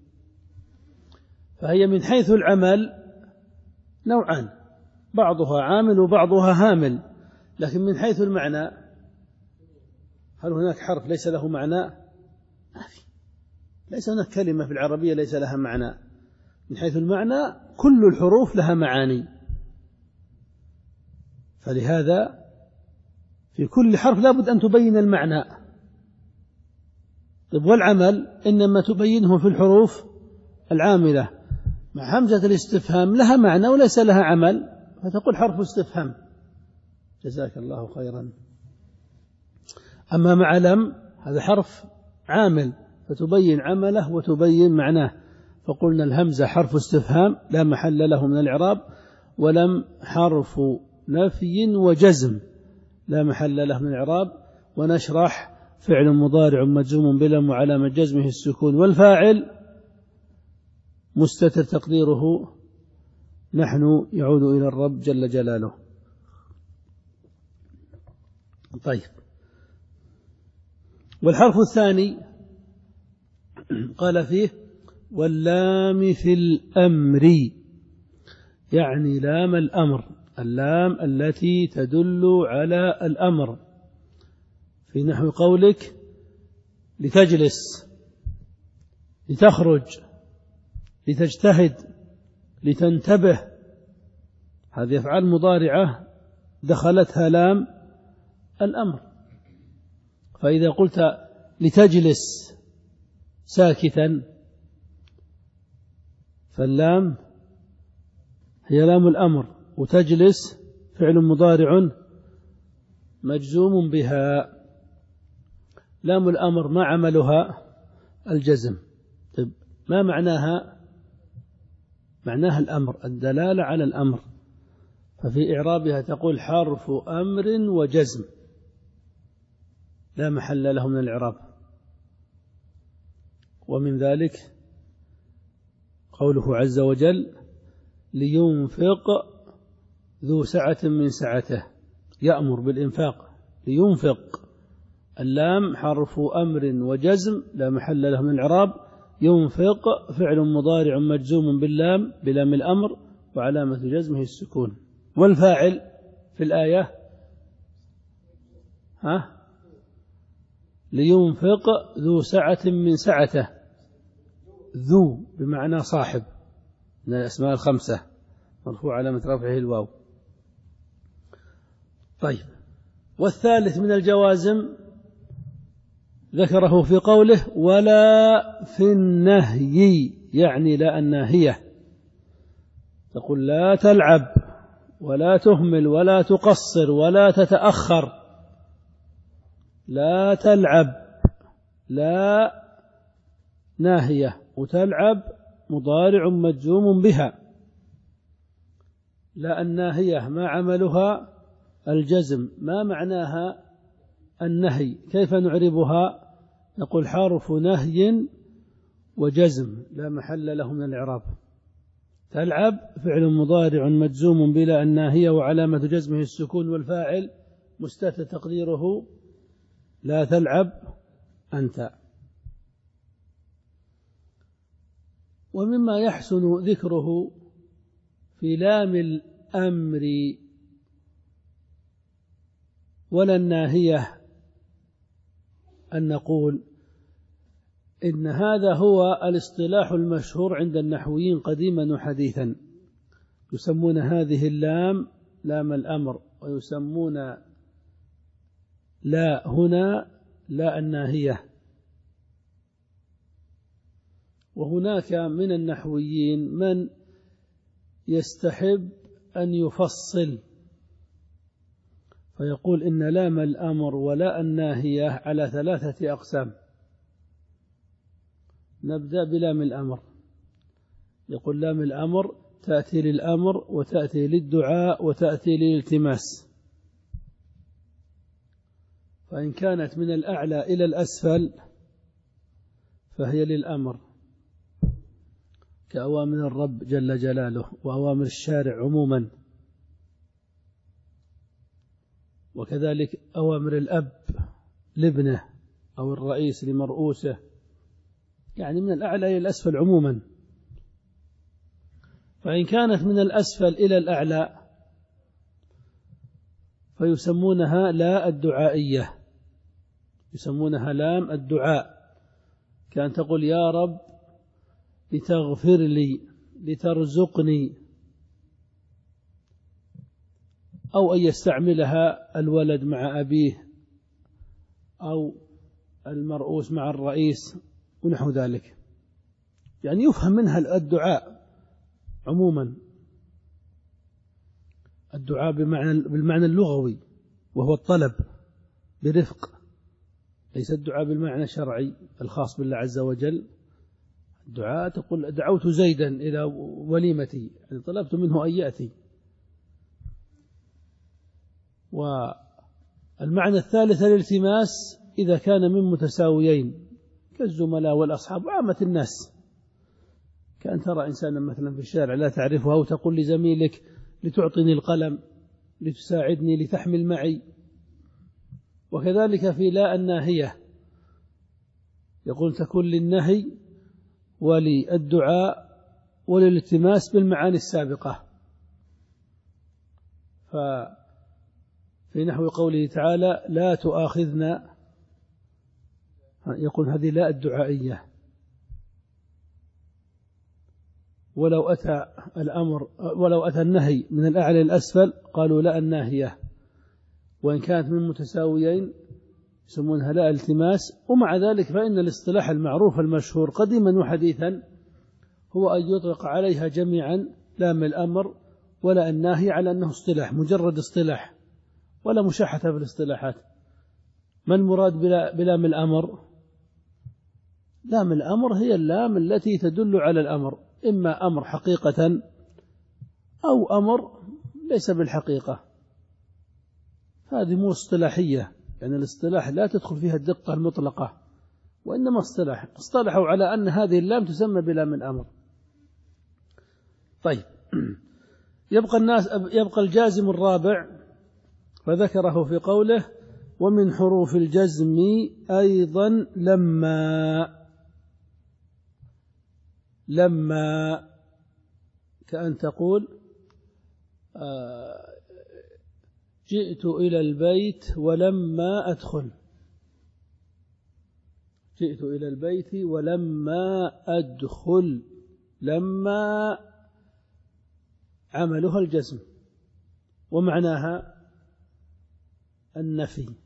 فهي من حيث العمل نوعان، بعضها عامل وبعضها هامل، لكن من حيث المعنى هل هناك حرف ليس له معنى؟ ليس هناك كلمة في العربية ليس لها معنى. من حيث المعنى كل الحروف لها معاني، فلهذا في كل حرف لابد أن تبين المعنى. طيب والعمل إنما تبينه في الحروف العاملة. مع همزة الاستفهام لها معنى وليس لها عمل، فتقول حرف استفهام، جزاك الله خيرا. أما مع لم هذا حرف عامل، فتبين عمله وتبين معناه، فقلنا الهمزة حرف استفهام لا محل له من الإعراب، ولم حرف نفي وجزم لا محل له من الإعراب. ونشرح فعل مضارع مجزوم بلم وعلامة جزمه السكون، والفاعل مستتر تقديره نحن يعود إلى الرب جل جلاله. طيب، والحرف الثاني قال فيه واللام في الأمر، يعني لام الأمر، اللام التي تدل على الأمر، في نحو قولك لتجلس، لتخرج، لتجتهد، لتنتبه، هذه أفعال مضارعة دخلتها لام الأمر. فإذا قلت لتجلس ساكتا فاللام هي لام الأمر، وتجلس فعل مضارع مجزوم بها. لام الأمر ما عملها؟ الجزم. طيب ما معناها؟ معناها الأمر، الدلالة على الأمر، ففي إعرابها تقول حرف أمر وجزم لا محل له من الإعراب. ومن ذلك قوله عز وجل لينفق ذو سعة من سعته، يأمر بالإنفاق، لينفق، اللام حرف أمر وجزم لا محل له من الإعراب. ينفق فعل مضارع مجزوم باللام بلام الأمر وعلامة جزمه السكون. والفاعل في الآية ها لينفق ذو سعة من سعته، ذو بمعنى صاحب من الأسماء الخمسة، مرفوع علامة رفعه الواو. طيب، والثالث من الجوازم ذكره في قوله ولا في النهي، يعني لا الناهية، تقول لا تلعب ولا تهمل ولا تقصر ولا تتأخر، لا تلعب لا ناهية، وتلعب مضارع مجزوم بها. لا الناهية ما عملها؟ الجزم. ما معناها النهي؟ كيف نعربها؟ نقول حرف نهي وجزم لا محل له من الإعراب. تلعب فعل مضارع مجزوم بلا الناهية وعلامة جزمه السكون، والفاعل مستتر تقديره لا تلعب أنت. ومما يحسن ذكره في لام الأمر ولا الناهية أن نقول إن هذا هو الاصطلاح المشهور عند النحويين قديما وحديثا، يسمون هذه اللام لام الأمر، ويسمون لا هنا لا الناهية. وهناك من النحويين من يستحب أن يفصل فيقول إن لام الأمر ولا الناهية على ثلاثة أقسام. نبدأ بلام الأمر. يقول لام الأمر تأتي للأمر وتأتي للدعاء وتأتي للالتماس. فإن كانت من الأعلى إلى الأسفل فهي للأمر كأوامر الرب جل جلاله وأوامر الشارع عموما، وكذلك أوامر الأب لابنه أو الرئيس لمرؤوسه، يعني من الأعلى إلى الأسفل عموما. فإن كانت من الأسفل إلى الأعلى فيسمونها لا الدعائية، يسمونها لام الدعاء، كأن تقول يا رب لتغفر لي لترزقني، أو أن يستعملها الولد مع أبيه أو المرؤوس مع الرئيس ونحو ذلك، يعني يفهم منها الدعاء عموما، الدعاء بمعنى بالمعنى اللغوي وهو الطلب برفق، ليس الدعاء بالمعنى الشرعي الخاص بالله عز وجل. الدعاء تقول دعوت زيدا إلى وليمتي، يعني طلبت منه أن يأتي. والمعنى الثالث الالتماس إذا كان من متساويين كالزملاء والأصحاب وعامة الناس، كأن ترى إنسانا مثلا في الشارع لا تعرفه أو تقول لزميلك لتعطني القلم لتساعدني لتحمل معي. وكذلك في لا الناهية يقول تكون للنهي وللدعاء وللالتماس بالمعاني السابقة. ففي نحو قوله تعالى لا تؤاخذنا، يقول هذه لا الدعائية. ولو أتى الأمر ولو أتى النهي من الأعلى الأسفل قالوا لا الناهية، وإن كانت من متساويين يسمونها لا التماس. ومع ذلك فإن الاصطلاح المعروف المشهور قديما وحديثا هو أن يطلق عليها جميعا لام الأمر ولا الناهي على أنه اصطلاح مجرد اصطلاح ولا مشاحة في الاصطلاحات. ما المراد بلام الأمر؟ لام الأمر هي اللام التي تدل على الأمر، إما أمر حقيقة أو أمر ليس بالحقيقة. هذه مو اصطلاحية، يعني الاصطلاح لا تدخل فيها الدقة المطلقة، وإنما اصطلاح اصطلحوا على أن هذه اللام تسمى بلام الأمر. طيب، يبقى الناس يبقى الجازم الرابع فذكره في قوله ومن حروف الجزم أيضا لما. لما كأن تقول جئت إلى البيت ولما أدخل، جئت إلى البيت ولما أدخل، لما عملها الجزم ومعناها النفي.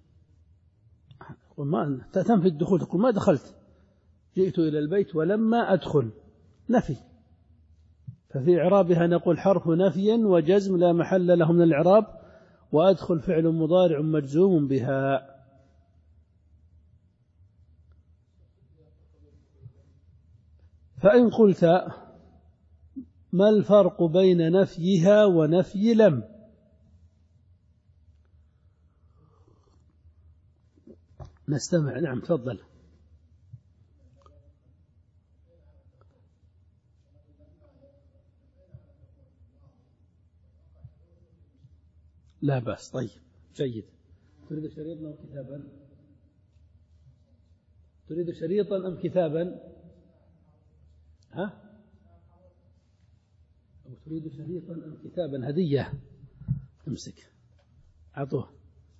ما تنفي الدخول، تقول ما دخلت، جئت إلى البيت ولما أدخل نفي. ففي إعرابها نقول حرف نفي وجزم لا محل له من الإعراب، وأدخل فعل مضارع مجزوم بها. فإن قلت ما الفرق بين نفيها ونفي لم؟ نستمع. نعم تفضل. لا بأس. طيب جيد. تريد شريطا أم كتابا؟ تريد شريطا أم كتابا؟ ها؟ أو تريد شريطا أم كتابا؟ هدية. امسك أعطوه.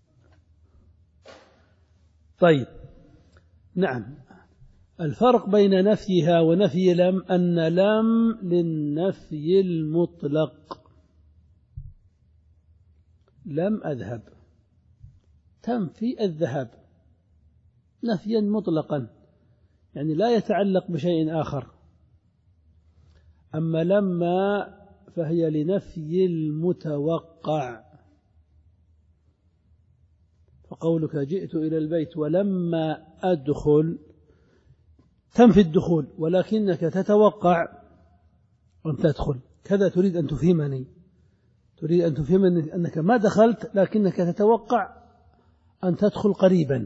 طيب نعم، الفرق بين نفيها ونفي لم أن لم للنفي المطلق. لم أذهب تنفي الذهاب نفيا مطلقا، يعني لا يتعلق بشيء آخر. أما لما فهي لنفي المتوقع، فقولك جئت إلى البيت ولما أدخل تنفي الدخول، ولكنك تتوقع أن تدخل، كذا تريد أن تفهمني، تريد أن تفهمني أنك ما دخلت لكنك تتوقع أن تدخل قريبا.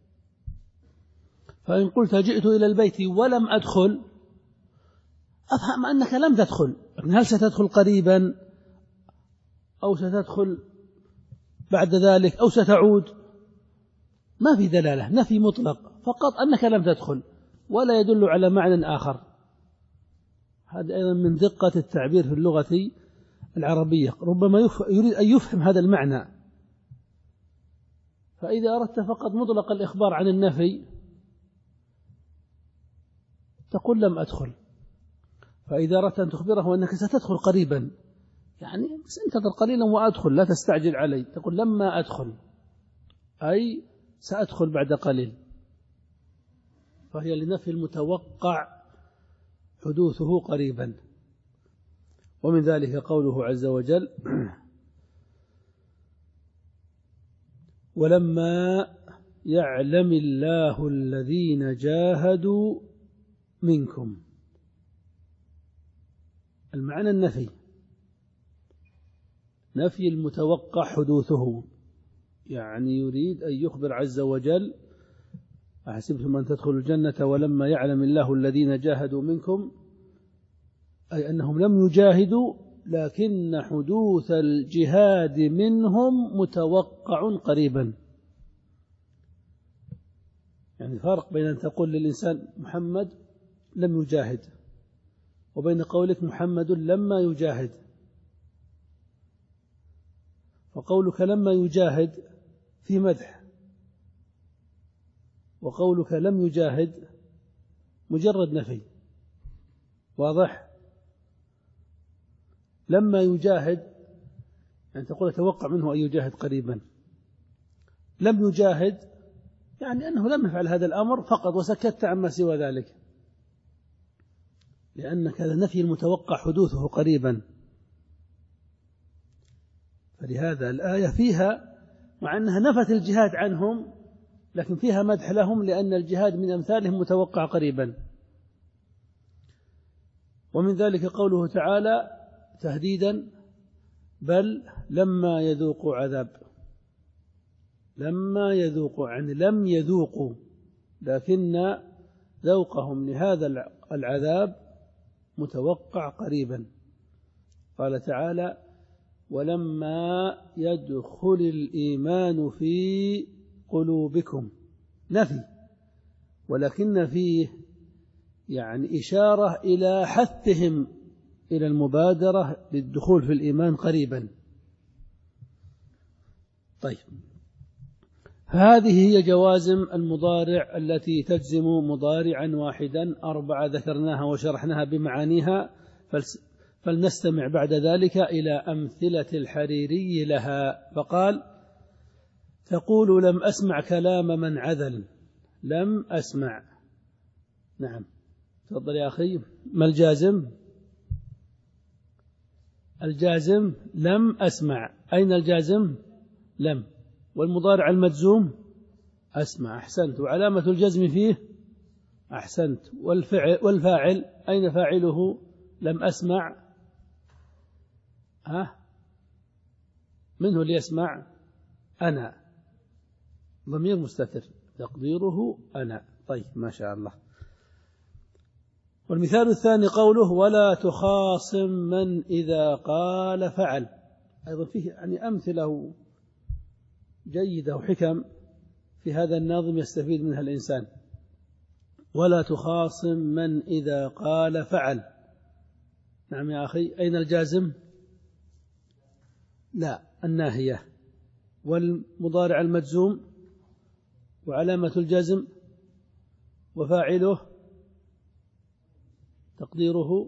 فإن قلت جئت إلى البيت ولم أدخل أفهم أنك لم تدخل، لكن هل ستدخل قريبا أو ستدخل بعد ذلك أو ستعود؟ ما في دلالة، نفي مطلق فقط أنك لم تدخل، ولا يدل على معنى آخر. هذا أيضا من دقة التعبير في اللغة العربية، ربما يريد أن يفهم هذا المعنى. فإذا أردت فقط مطلق الإخبار عن النفي تقول لم أدخل، فإذا أردت أن تخبره أنك ستدخل قريبا يعني سأنتظر قليلا وأدخل، لا تستعجل علي، تقول لما أدخل أي سأدخل بعد قليل، فهي لنفي المتوقع حدوثه قريبا. ومن ذلك قوله عز وجل ولما يعلم الله الذين جاهدوا منكم. المعنى النفي، نفي المتوقع حدوثه، يعني يريد أن يخبر عز وجل أحسبتم أن تدخلوا الجنة ولما يعلم الله الذين جاهدوا منكم، أي أنهم لم يجاهدوا لكن حدوث الجهاد منهم متوقع قريبا. يعني فرق بين أن تقول للإنسان محمد لم يجاهد وبين قولك محمد لما يجاهد. وقولك لما يجاهد في مدح، وقولك لم يجاهد مجرد نفي. واضح؟ لما يجاهد يعني تقول أتوقع منه أن يجاهد قريبا، لم يجاهد يعني أنه لم يفعل هذا الأمر فقط وسكت عما سوى ذلك، لأنك هذا نفي المتوقع حدوثه قريبا. فلهذا الآية فيها مع أنها نفت الجهاد عنهم لكن فيها مدح لهم، لأن الجهاد من أمثالهم متوقع قريبا. ومن ذلك قوله تعالى تهديدا بل لما يذوقوا عذاب، لما يذوقوا يعني لم يذوقوا لكن ذوقهم لهذا العذاب متوقع قريبا. قال تعالى ولما يدخل الإيمان في قلوبكم، نفي ولكن فيه يعني إشارة إلى حثهم إلى المبادرة للدخول في الإيمان قريبا. طيب، هذه هي جوازم المضارع التي تجزم مضارعا واحدا، أربعة ذكرناها وشرحناها بمعانيها، فلنستمع بعد ذلك إلى أمثلة الحريري لها. فقال تقول لم أسمع كلام من عذل، لم أسمع. نعم تفضل يا أخي. ما الجازم؟ الجازم لم أسمع. أين الجازم؟ لم. والمضارع المجزوم أسمع. أحسنت. وعلامة الجزم فيه؟ أحسنت. والفعل والفاعل أين فاعله؟ لم أسمع. ها منه اللي يسمع؟ أنا، ضمير مستتر تقديره أنا. طيب ما شاء الله. والمثال الثاني قوله ولا تخاصم من إذا قال فعل، أيضا فيه يعني أمثلة جيدة وحكم في هذا الناظم يستفيد منها الإنسان. ولا تخاصم من إذا قال فعل. نعم يا أخي. أين الجازم؟ لا، الناهية. والمضارع المجزوم وعلامة الجزم وفاعله تقديره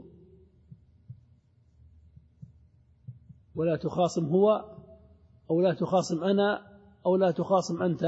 ولا تخاصم هو أو لا تخاصم أنا أو لا تخاصم أنت.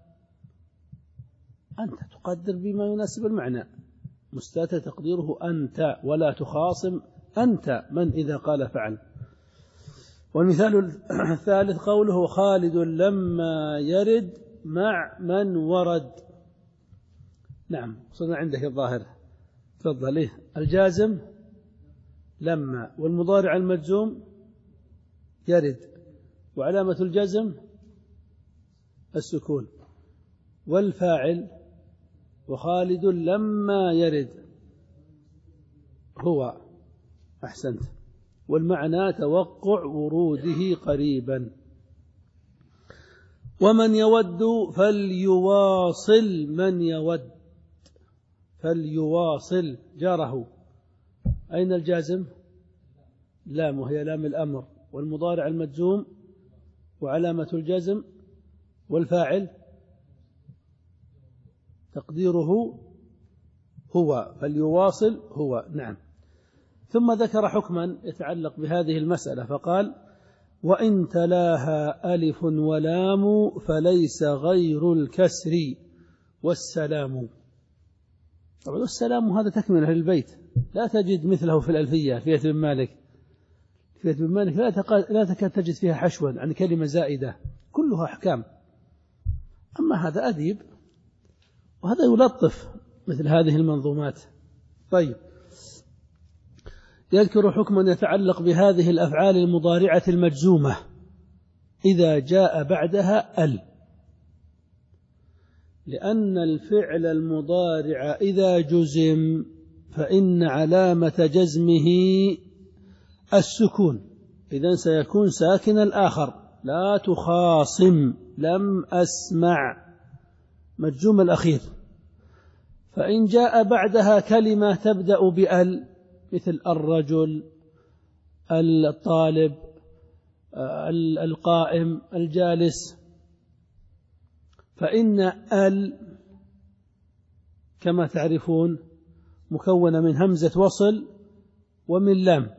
أنت تقدر بما يناسب المعنى، مستتر تقديره أنت. ولا تخاصم أنت من إذا قال فعل. والمثال الثالث قوله خالد لما يرد مع من ورد. نعم وصلنا عندك الظاهر. تفضل. إيه الجازم لما، والمضارع المجزوم يرد، وعلامة الجزم السكون، والفاعل وخالد لما يرد هو. أحسنت. والمعنى توقع وروده قريبا. ومن يود فليواصل من يود. فليواصل جاره. أين الجازم؟ لام، وهي لام الأمر، والمضارع المجزوم وعلامة الجزم، والفاعل تقديره هو. فليواصل هو. نعم. ثم ذكر حكما يتعلق بهذه المسألة فقال: وإن تلاها ألف ولام فليس غير الكسر والسلام. طبعا والسلام هذا تكملة للبيت، لا تجد مثله في الألفية ألفية بن مالك. ألفية بن مالك لا تكاد تجد فيها حشوا عن كلمة زائدة، كلها أحكام. أما هذا أديب، وهذا يلطف مثل هذه المنظومات. طيب، يذكر حكما يتعلق بهذه الأفعال المضارعة المجزومة إذا جاء بعدها ال، لأن الفعل المضارع إذا جزم فإن علامة جزمه السكون، إذن سيكون ساكن الآخر. لا تخاصم، لم أسمع، مجزوم الأخير. فإن جاء بعدها كلمة تبدأ بأل مثل الرجل، الطالب، القائم، الجالس، فإن ال كما تعرفون مكونة من همزة وصل ومن لام.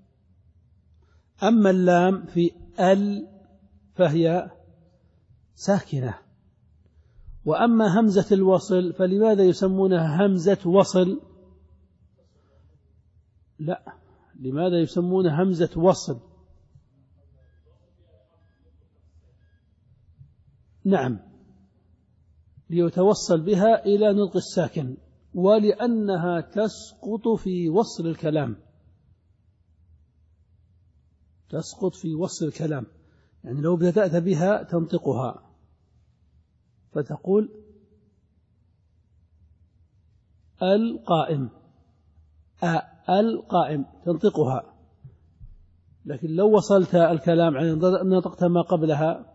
أما اللام في ال فهي ساكنة، وأما همزة الوصل فلماذا يسمونها همزة وصل؟ لا، لماذا يسمونها همزة وصل؟ نعم، ليتوصل بها إلى نطق الساكن، ولأنها تسقط في وصل الكلام. تسقط في وصل الكلام، يعني لو بدأت بها تنطقها فتقول القائم، القائم تنطقها. لكن لو وصلت الكلام عن نطقت ما قبلها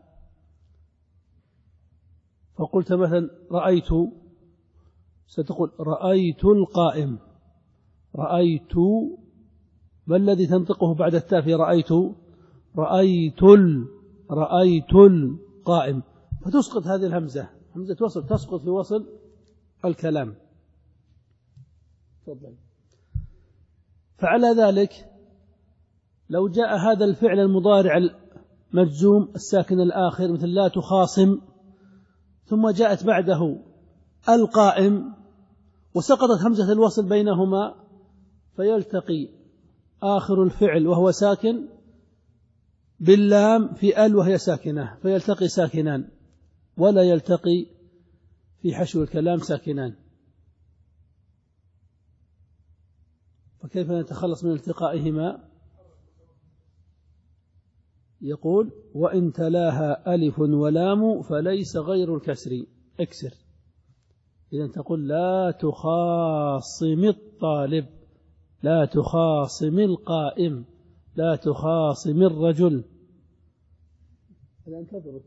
فقلت مثلا رأيت، ستقول رأيت القائم. رأيت، ما الذي تنطقه بعد التاء في رأيت؟ رأيت ال رأيت القائم، فتسقط هذه الهمزة، همزة وصل تسقط في وصل الكلام. تفضل. فعلى ذلك لو جاء هذا الفعل المضارع المجزوم الساكن الآخر مثل لا تخاصم، ثم جاءت بعده القائم وسقطت همزة الوصل بينهما، فيلتقي آخر الفعل وهو ساكن باللام في ال وهي ساكنة، فيلتقي ساكنان، ولا يلتقي في حشو الكلام ساكنان. فكيف نتخلص من التقائهما؟ يقول وإن تلاها ألف ولام فليس غير الكسر، اكسر. إذن تقول لا تخاصم الطالب، لا تخاصم القائم، لا تخاصم الرجل. الآن تدرك.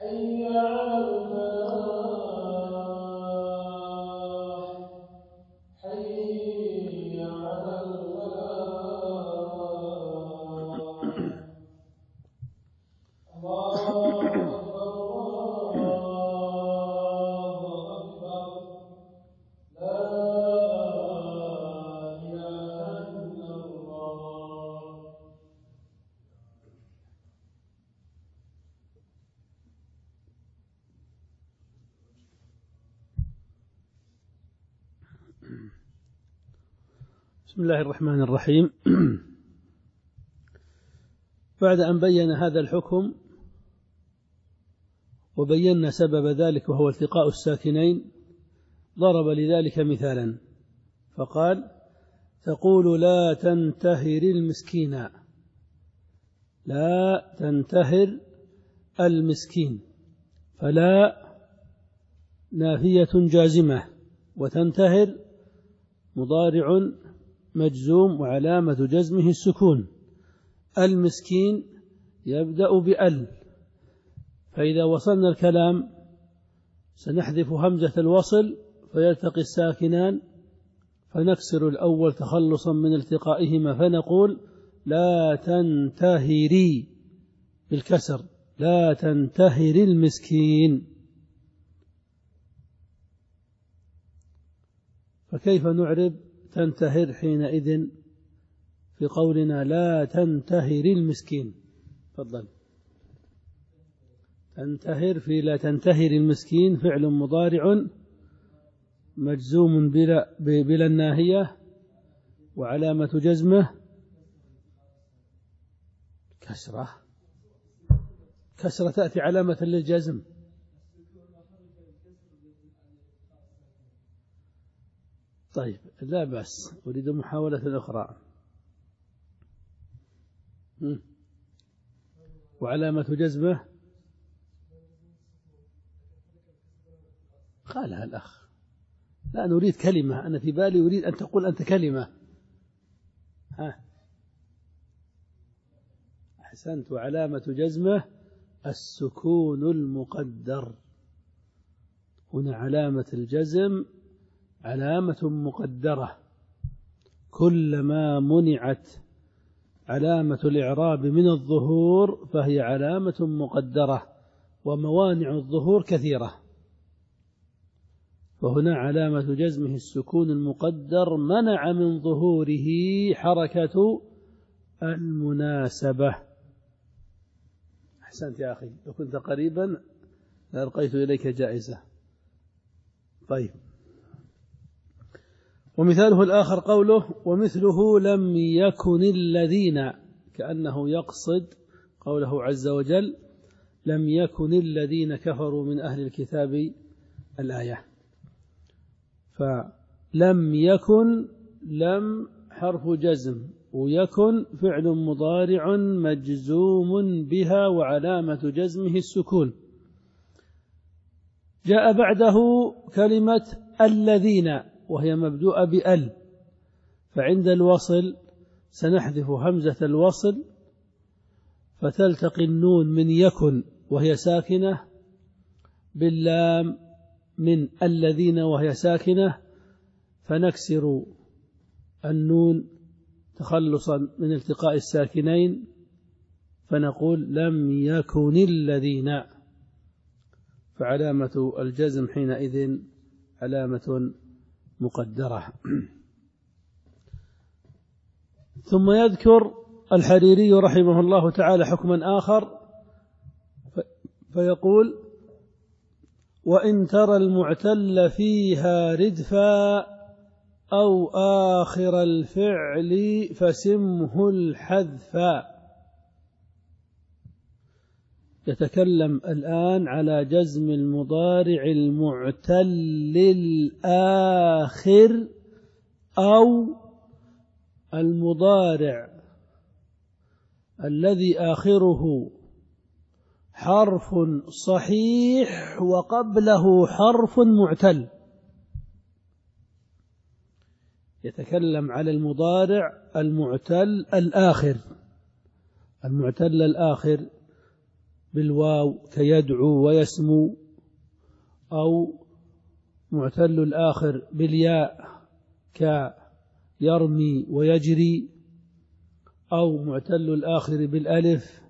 بسم الله الرحمن الرحيم. بعد أن بين هذا الحكم وبينا سبب ذلك وهو التقاء الساكنين، ضرب لذلك مثالا فقال: تقول لا تنتهر المسكين، لا تنتهر المسكين، فلا نافية جازمة، وتنتهر مضارع مجزوم وعلامة جزمه السكون. المسكين يبدأ بأل، فإذا وصلنا الكلام سنحذف همزة الوصل فيلتقي الساكنان، فنكسر الأول تخلصا من التقائهما، فنقول لا تنتهري بالكسر، لا تنتهر المسكين. فكيف نعرب تنتهر حينئذ في قولنا لا تنتهر المسكين؟ تفضل. تنتهر في لا تنتهر المسكين فعل مضارع مجزوم بلا, بلا الناهية، وعلامة جزمه كسرة. كسرة تأتي علامة للجزم. طيب لا بأس، أريد محاولة أخرى. وعلامة جزمه قالها الأخ. لا نريد كلمة، أنا في بالي أريد أن تقول أنت كلمة. ها أحسنت. وعلامة جزمه السكون المقدر. هنا علامة الجزم علامة مقدرة، كلما منعت علامة الإعراب من الظهور فهي علامة مقدرة، وموانع الظهور كثيرة. وهنا علامة جزمه السكون المقدر منع من ظهوره حركة المناسبة. أحسنت يا أخي، لو كنت قريبا لألقيت إليك جائزة. طيب، ومثاله الآخر قوله: ومثله لم يكن الذين، كأنه يقصد قوله عز وجل: لم يكن الذين كفروا من أهل الكتاب الآية. فلم يكن، لم حرف جزم، ويكن فعل مضارع مجزوم بها وعلامة جزمه السكون. جاء بعده كلمة الذين وهي مبدوءة بأل، فعند الوصل سنحذف همزة الوصل فتلتقي النون من يكن وهي ساكنة باللام من الذين وهي ساكنة، فنكسر النون تخلصا من التقاء الساكنين فنقول لم يكن الذين، فعلامة الجزم حينئذ علامة مقدرة. ثم يذكر الحريري رحمه الله تعالى حكما آخر فيقول: وإن ترى المعتل فيها ردفا أو آخر الفعل فسمه الحذفا. يتكلم الآن على جزم المضارع المعتل الآخر أو المضارع الذي آخره حرف صحيح وقبله حرف معتل. يتكلم على المضارع المعتل الآخر. المعتل الآخر بالواو كيدعو ويسمو، أو معتل الآخر بالياء كيرمي ويجري، أو معتل الآخر بالألف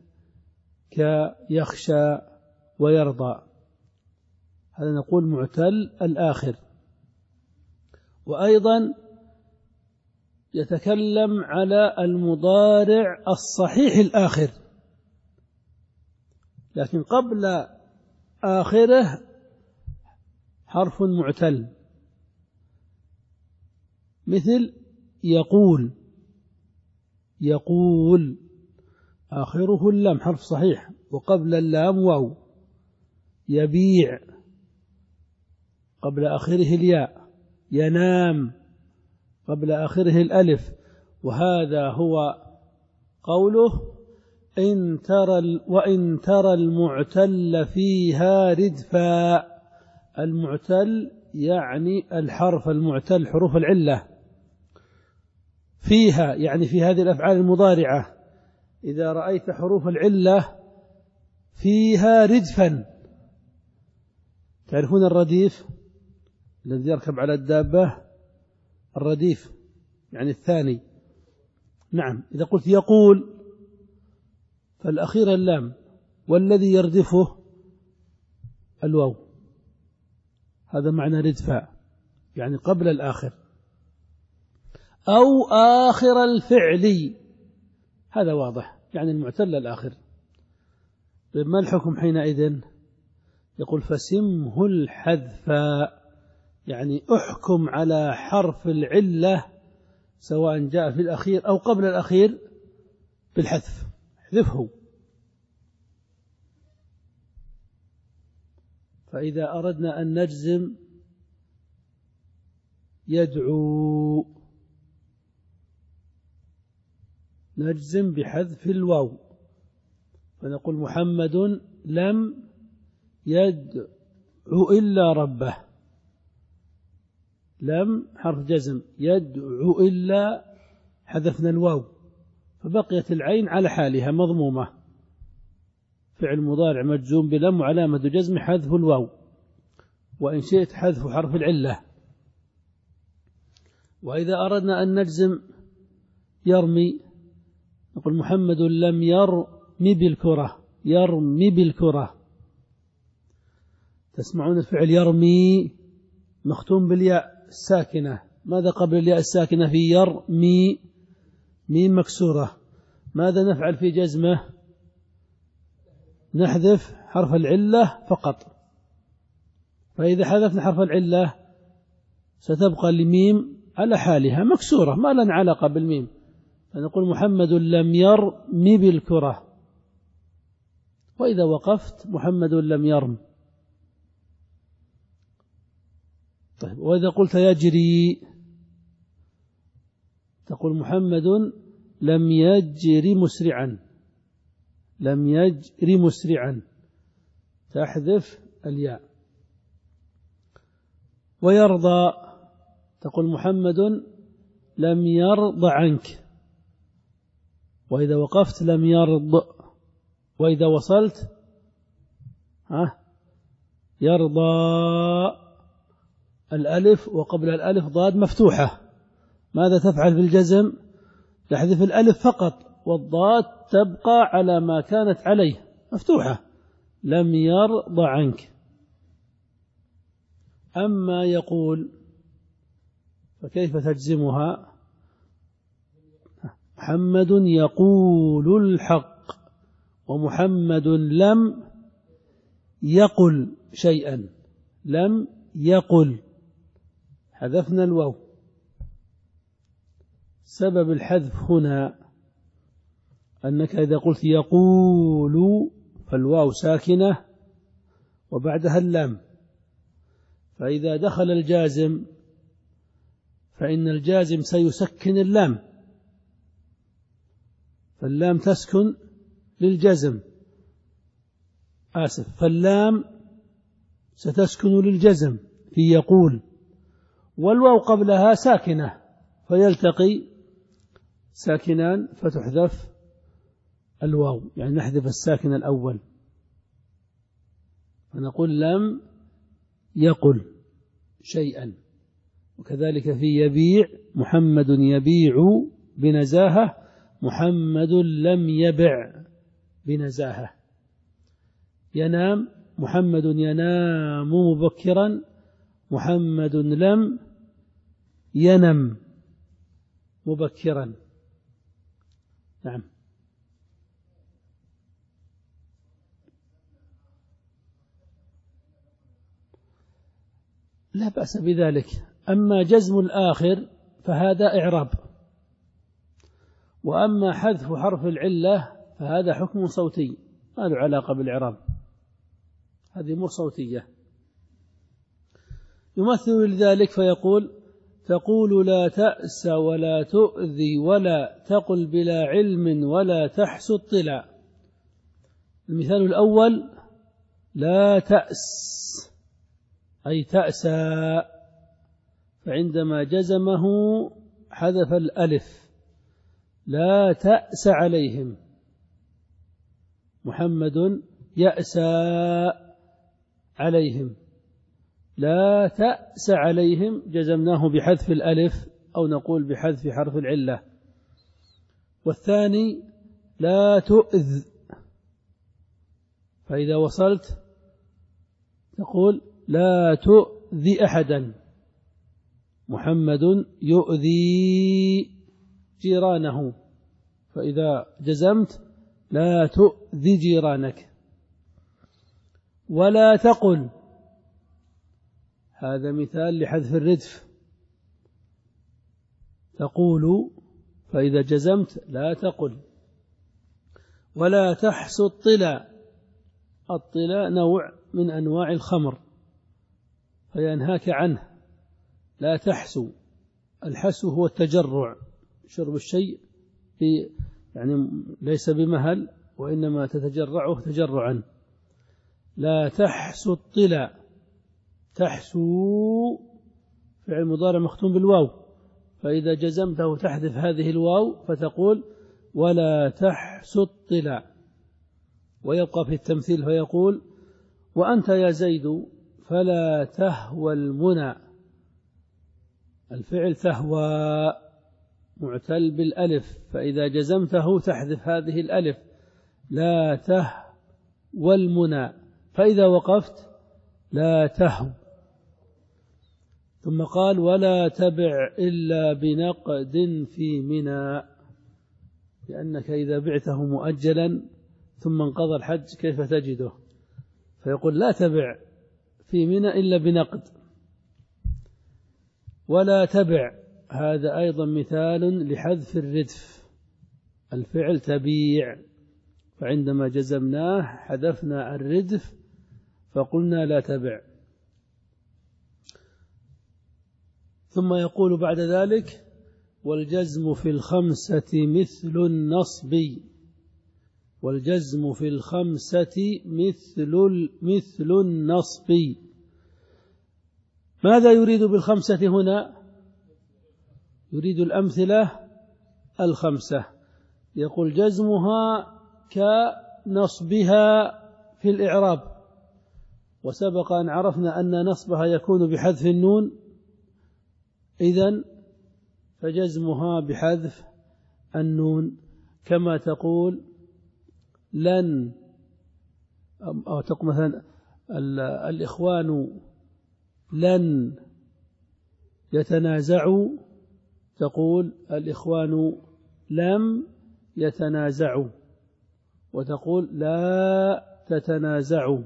كيخشى ويرضى. هذا نقول معتل الآخر. وأيضا يتكلم على المضارع الصحيح الآخر، لكن قبل آخره حرف معتل، مثل يقول، يقول آخره اللام حرف صحيح وقبل اللام واو. يبيع قبل آخره الياء. ينام قبل آخره الألف. وهذا هو قوله إن ترى وإن ترى المعتل فيها ردفا. المعتل يعني الحرف المعتل، حروف العلة. فيها يعني في هذه الأفعال المضارعة، إذا رأيت حروف العلة فيها ردفا. تعرفون الرديف الذي يركب على الدابة؟ الرديف يعني الثاني. نعم، إذا قلت يقول فالأخير اللام، والذي يردفه الواو. هذا معنى ردفا، يعني قبل الآخر. أو آخر الفعل، هذا واضح، يعني المعتل الآخر. ما الحكم حينئذ؟ يقول فسمه الحذف، يعني أحكم على حرف العلة سواء جاء في الأخير أو قبل الأخير بالحذف، احذفه. فإذا أردنا أن نجزم يدعو، نجزم بحذف الواو، فنقول محمد لم يدعو إلا ربه. لم حرف جزم، يدعو إلا حذفنا الواو، فبقيت العين على حالها مضمومة. فعل مضارع مجزوم بلم وعلامة جزم حذف الواو، وإن شئت حذف حرف العلة. وإذا أردنا أن نجزم يرمي، نقول محمد لم يرمي بالكرة. يرمي بالكرة. تسمعون الفعل يرمي مختوم بالياء الساكنة. ماذا قبل الياء الساكنة في يرمي؟ ميم مكسورة. ماذا نفعل في جزمه؟ نحذف حرف العلة فقط. فإذا حذفنا حرف العلة ستبقى الميم على حالها مكسورة، ما لنا علاقة بالميم، فنقول محمد لم يرمي بالكرة. وإذا وقفت محمد لم يرم. طيب، وإذا قلت يجري تقول محمد لم يجري مسرعا. لم يجري مسرعا، تحذف الياء. ويرضى تقول محمد لم يرض عنك. وإذا وقفت لم يرض. وإذا وصلت ها يرضى، الألف وقبل الألف ضاد مفتوحة. ماذا تفعل في الجزم؟ تحذف الألف فقط، والضاد تبقى على ما كانت عليه مفتوحة. لم يرضى عنك. أما يقول فكيف تجزمها؟ محمد يقول الحق، ومحمد لم يقل شيئا. لم يقل، حذفنا الواو. سبب الحذف هنا أنك إذا قلت يقول فالواو ساكنة وبعدها اللام، فإذا دخل الجازم فإن الجازم سيسكن اللام، فاللام تسكن للجزم. آسف، فاللام ستسكن للجزم في يقول، والواو قبلها ساكنة، فيلتقي ساكنان فتحذف الواو، يعني نحذف الساكن الأول. فنقول لم يقل شيئا. وكذلك في يبيع، محمد يبيع بنزاهة، محمد لم يبع بنزاهة. ينام، محمد ينام مبكرا، محمد لم ينم مبكرا. نعم. لا بأس بذلك. أما جزم الآخر فهذا إعراب، وأما حذف حرف العلة فهذا حكم صوتي ما له علاقة بالإعراب، هذه أمور صوتية. يمثل لذلك فيقول: تقول لا تأس ولا تؤذي ولا تقل بلا علم ولا تحس الطلا. المثال الأول: لا تأس أي تأسى، فعندما جزمه حذف الألف. لا تأس عليهم، محمد يأسى عليهم. لا تأس عليهم جزمناه بحذف الألف، أو نقول بحذف حرف العلة. والثاني: لا تؤذ، فإذا وصلت تقول: لا تؤذي أحدا، محمد يؤذي جيرانه، فإذا جزمت: لا تؤذي جيرانك. ولا تقل، هذا مثال لحذف الردف، تقول، فإذا جزمت: لا تقل. ولا تحس الطلا، الطلا نوع من أنواع الخمر فينهاك عنه، لا تحسو. الحسو هو التجرع، شرب الشيء يعني ليس بمهل، وإنما تتجرعه تجرعا. لا تحسو الطلا، تحسو فعل مضارع مختوم بالواو، فإذا جزمته تحذف هذه الواو فتقول: ولا تحسو الطلا. ويبقى في التمثيل فيقول: وأنت يا زيد فلا تهوى المنى. الفعل تهوى معتل بالألف، فإذا جزمته تحذف هذه الألف، لا تهوى المنى. فإذا وقفت: لا تهو. ثم قال: ولا تبع إلا بنقد في منى، لأنك إذا بعته مؤجلا ثم انقضى الحج كيف تجده؟ فيقول: لا تبع في منى إلا بنقد. ولا تبع، هذا أيضا مثال لحذف الردف، الفعل تبيع، فعندما جزمناه حذفنا الردف فقلنا: لا تبع. ثم يقول بعد ذلك: والجزم في الخمسة مثل النصب. والجزم في الخمسة مثل مثل النصب. ماذا يريد بالخمسة هنا؟ يريد الأمثلة الخمسة. يقول: جزمها كنصبها في الإعراب، وسبق أن عرفنا أن نصبها يكون بحذف النون، إذن فجزمها بحذف النون، كما تقول: لن، أو تقول مثلا الإخوان لن يتنازعوا، تقول: الإخوان لم يتنازعوا، وتقول: لا تتنازعوا.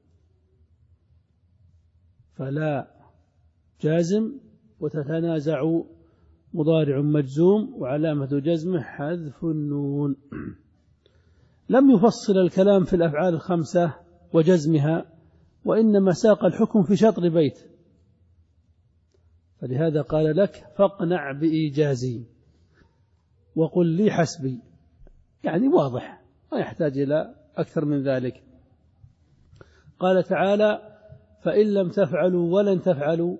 فلا جازم، وتتنازع مضارع مجزوم، وعلامة جزمه حذف النون. لم يفصل الكلام في الأفعال الخمسة وجزمها، وإنما ساق الحكم في شطر بيت، فلهذا قال لك: فاقنع بإيجازي وقل لي حسبي، يعني واضح ما يحتاج إلى أكثر من ذلك. قال تعالى: فإن لم تفعلوا ولن تفعلوا،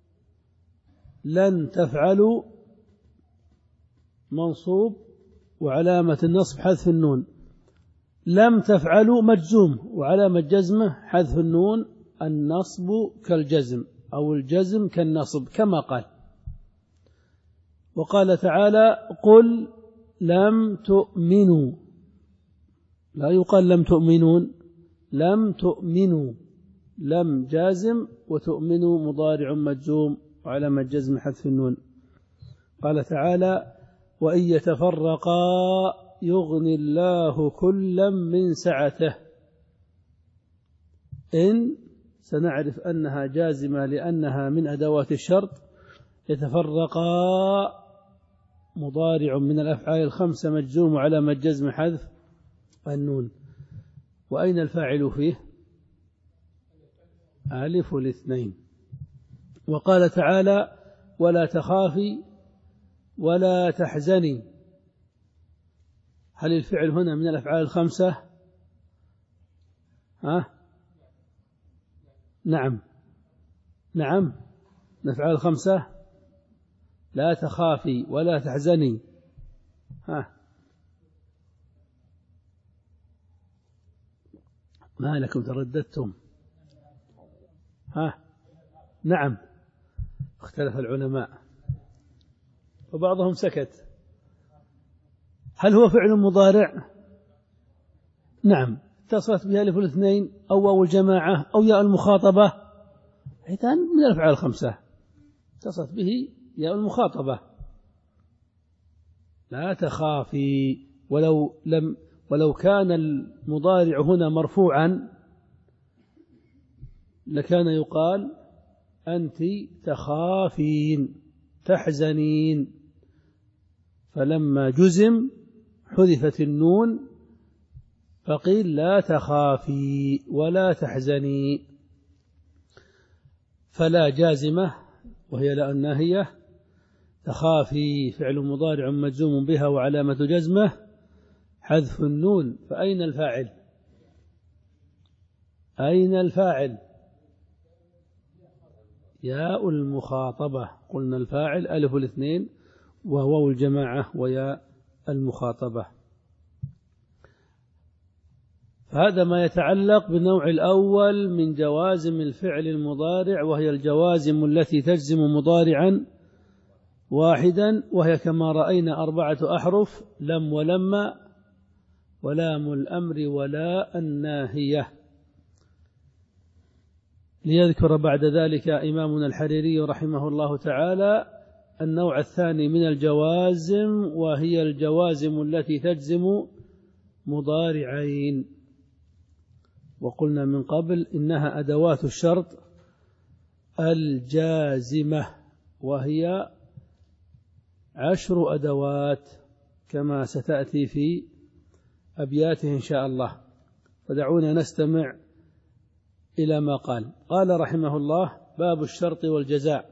لن تفعلوا منصوب وعلامة النصب حذف النون، لم تفعلوا مجزوم، وعلامة جزمه حذف النون، النصب كالجزم أو الجزم كالنصب كما قال. وقال تعالى قل لم تؤمنوا، لا يقال لم تؤمنون، لم تؤمنوا، لم جازم وتؤمنوا مضارع مجزوم وعلامة جزم حذف النون. قال تعالى وإن يتفرقا يغني الله كلا من سعته. إن سنعرف أنها جازمة لأنها من أدوات الشرط. يتفرقا مضارع من الأفعال الخمسة مجزوم وعلامة جزم حذف النون. وأين الفاعل فيه؟ ألف الاثنين. وقال تعالى ولا تخافي ولا تحزني. هل الفعل هنا من الأفعال الخمسة؟ ها؟ نعم نعم الأفعال الخمسة. لا تخافي ولا تحزني. ها ما لكم ترددتم؟ ها نعم اختلف العلماء وبعضهم سكت. هل هو فعل مضارع؟ نعم اتصلت بها ألف الاثنين أو واو الجماعة أو ياء المخاطبة، إذن من الأفعال الخمسة اتصلت به ياء المخاطبة. لا تخافي، ولو لم ولو كان المضارع هنا مرفوعا لكان يقال أنت تخافين تحزنين، فلما جزم حذفت النون فقيل لا تخافي ولا تحزني. فلا جازمة وهي لا الناهية، تخافي فعل مضارع مجزوم بها وعلامة جزمه حذف النون. فأين الفاعل؟ أين الفاعل؟ ياء المخاطبة. قلنا الفاعل ألف الاثنين وواو الجماعة وياء المخاطبة. هذا ما يتعلق بالنوع الأول من جوازم الفعل المضارع، وهي الجوازم التي تجزم مضارعا واحدا، وهي كما رأينا أربعة أحرف: لم ولما ولام الأمر ولا الناهية. ليذكر بعد ذلك إمامنا الحريري رحمه الله تعالى النوع الثاني من الجوازم، وهي الجوازم التي تجزم مضارعين. وقلنا من قبل إنها أدوات الشرط الجازمة، وهي عشر أدوات كما ستأتي في أبياته إن شاء الله. فدعونا نستمع إلى ما قال. قال رحمه الله: باب الشرط والجزاء.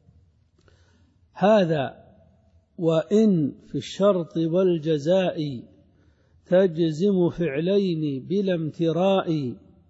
هذا وإن في الشرط والجزاء تجزم فعلين بلا امتراء،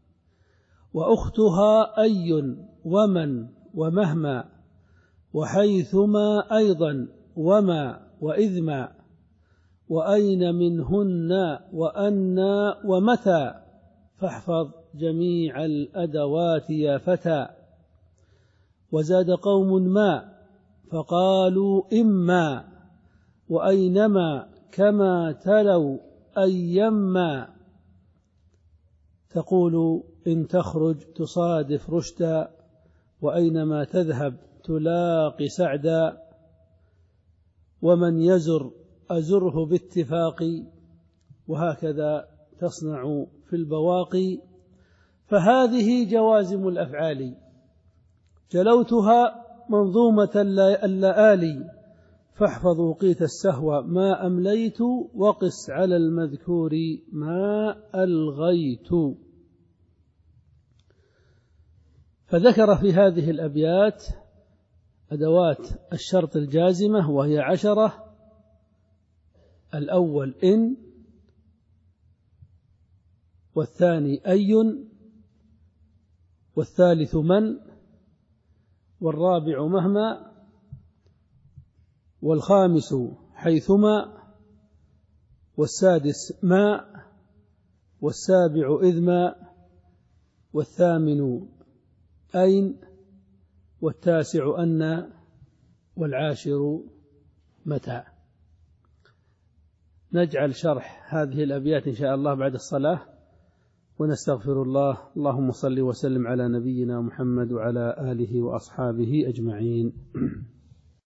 وأختها أي ومن ومهما وحيثما أيضا وما وإذما وأين منهن وأنا ومتى، فاحفظ جميع الأدوات يا فتى. وزاد قوم ما فقالوا إما وأينما كما تلوا أيما، تقول إن تخرج تصادف رشدا وأينما تذهب تلاقي سعدا، ومن يزر أزره باتفاق، وهكذا تصنع في البواقي. فهذه جوازم الأفعال جلوتها منظومة اللآلي، فاحفظوا قيت السهو ما أمليت، وقس على المذكور ما ألغيت. فذكر في هذه الأبيات أدوات الشرط الجازمة وهي عشرة: الأول إن، والثاني أي، والثالث من، والرابع مهما، والخامس حيثما، والسادس ما، والسابع إذ ما، والثامن أين، والتاسع أن، والعاشر متى. نجعل شرح هذه الأبيات إن شاء الله بعد الصلاة، ونستغفر الله. اللهم صل وسلم على نبينا محمد وعلى آله وأصحابه أجمعين.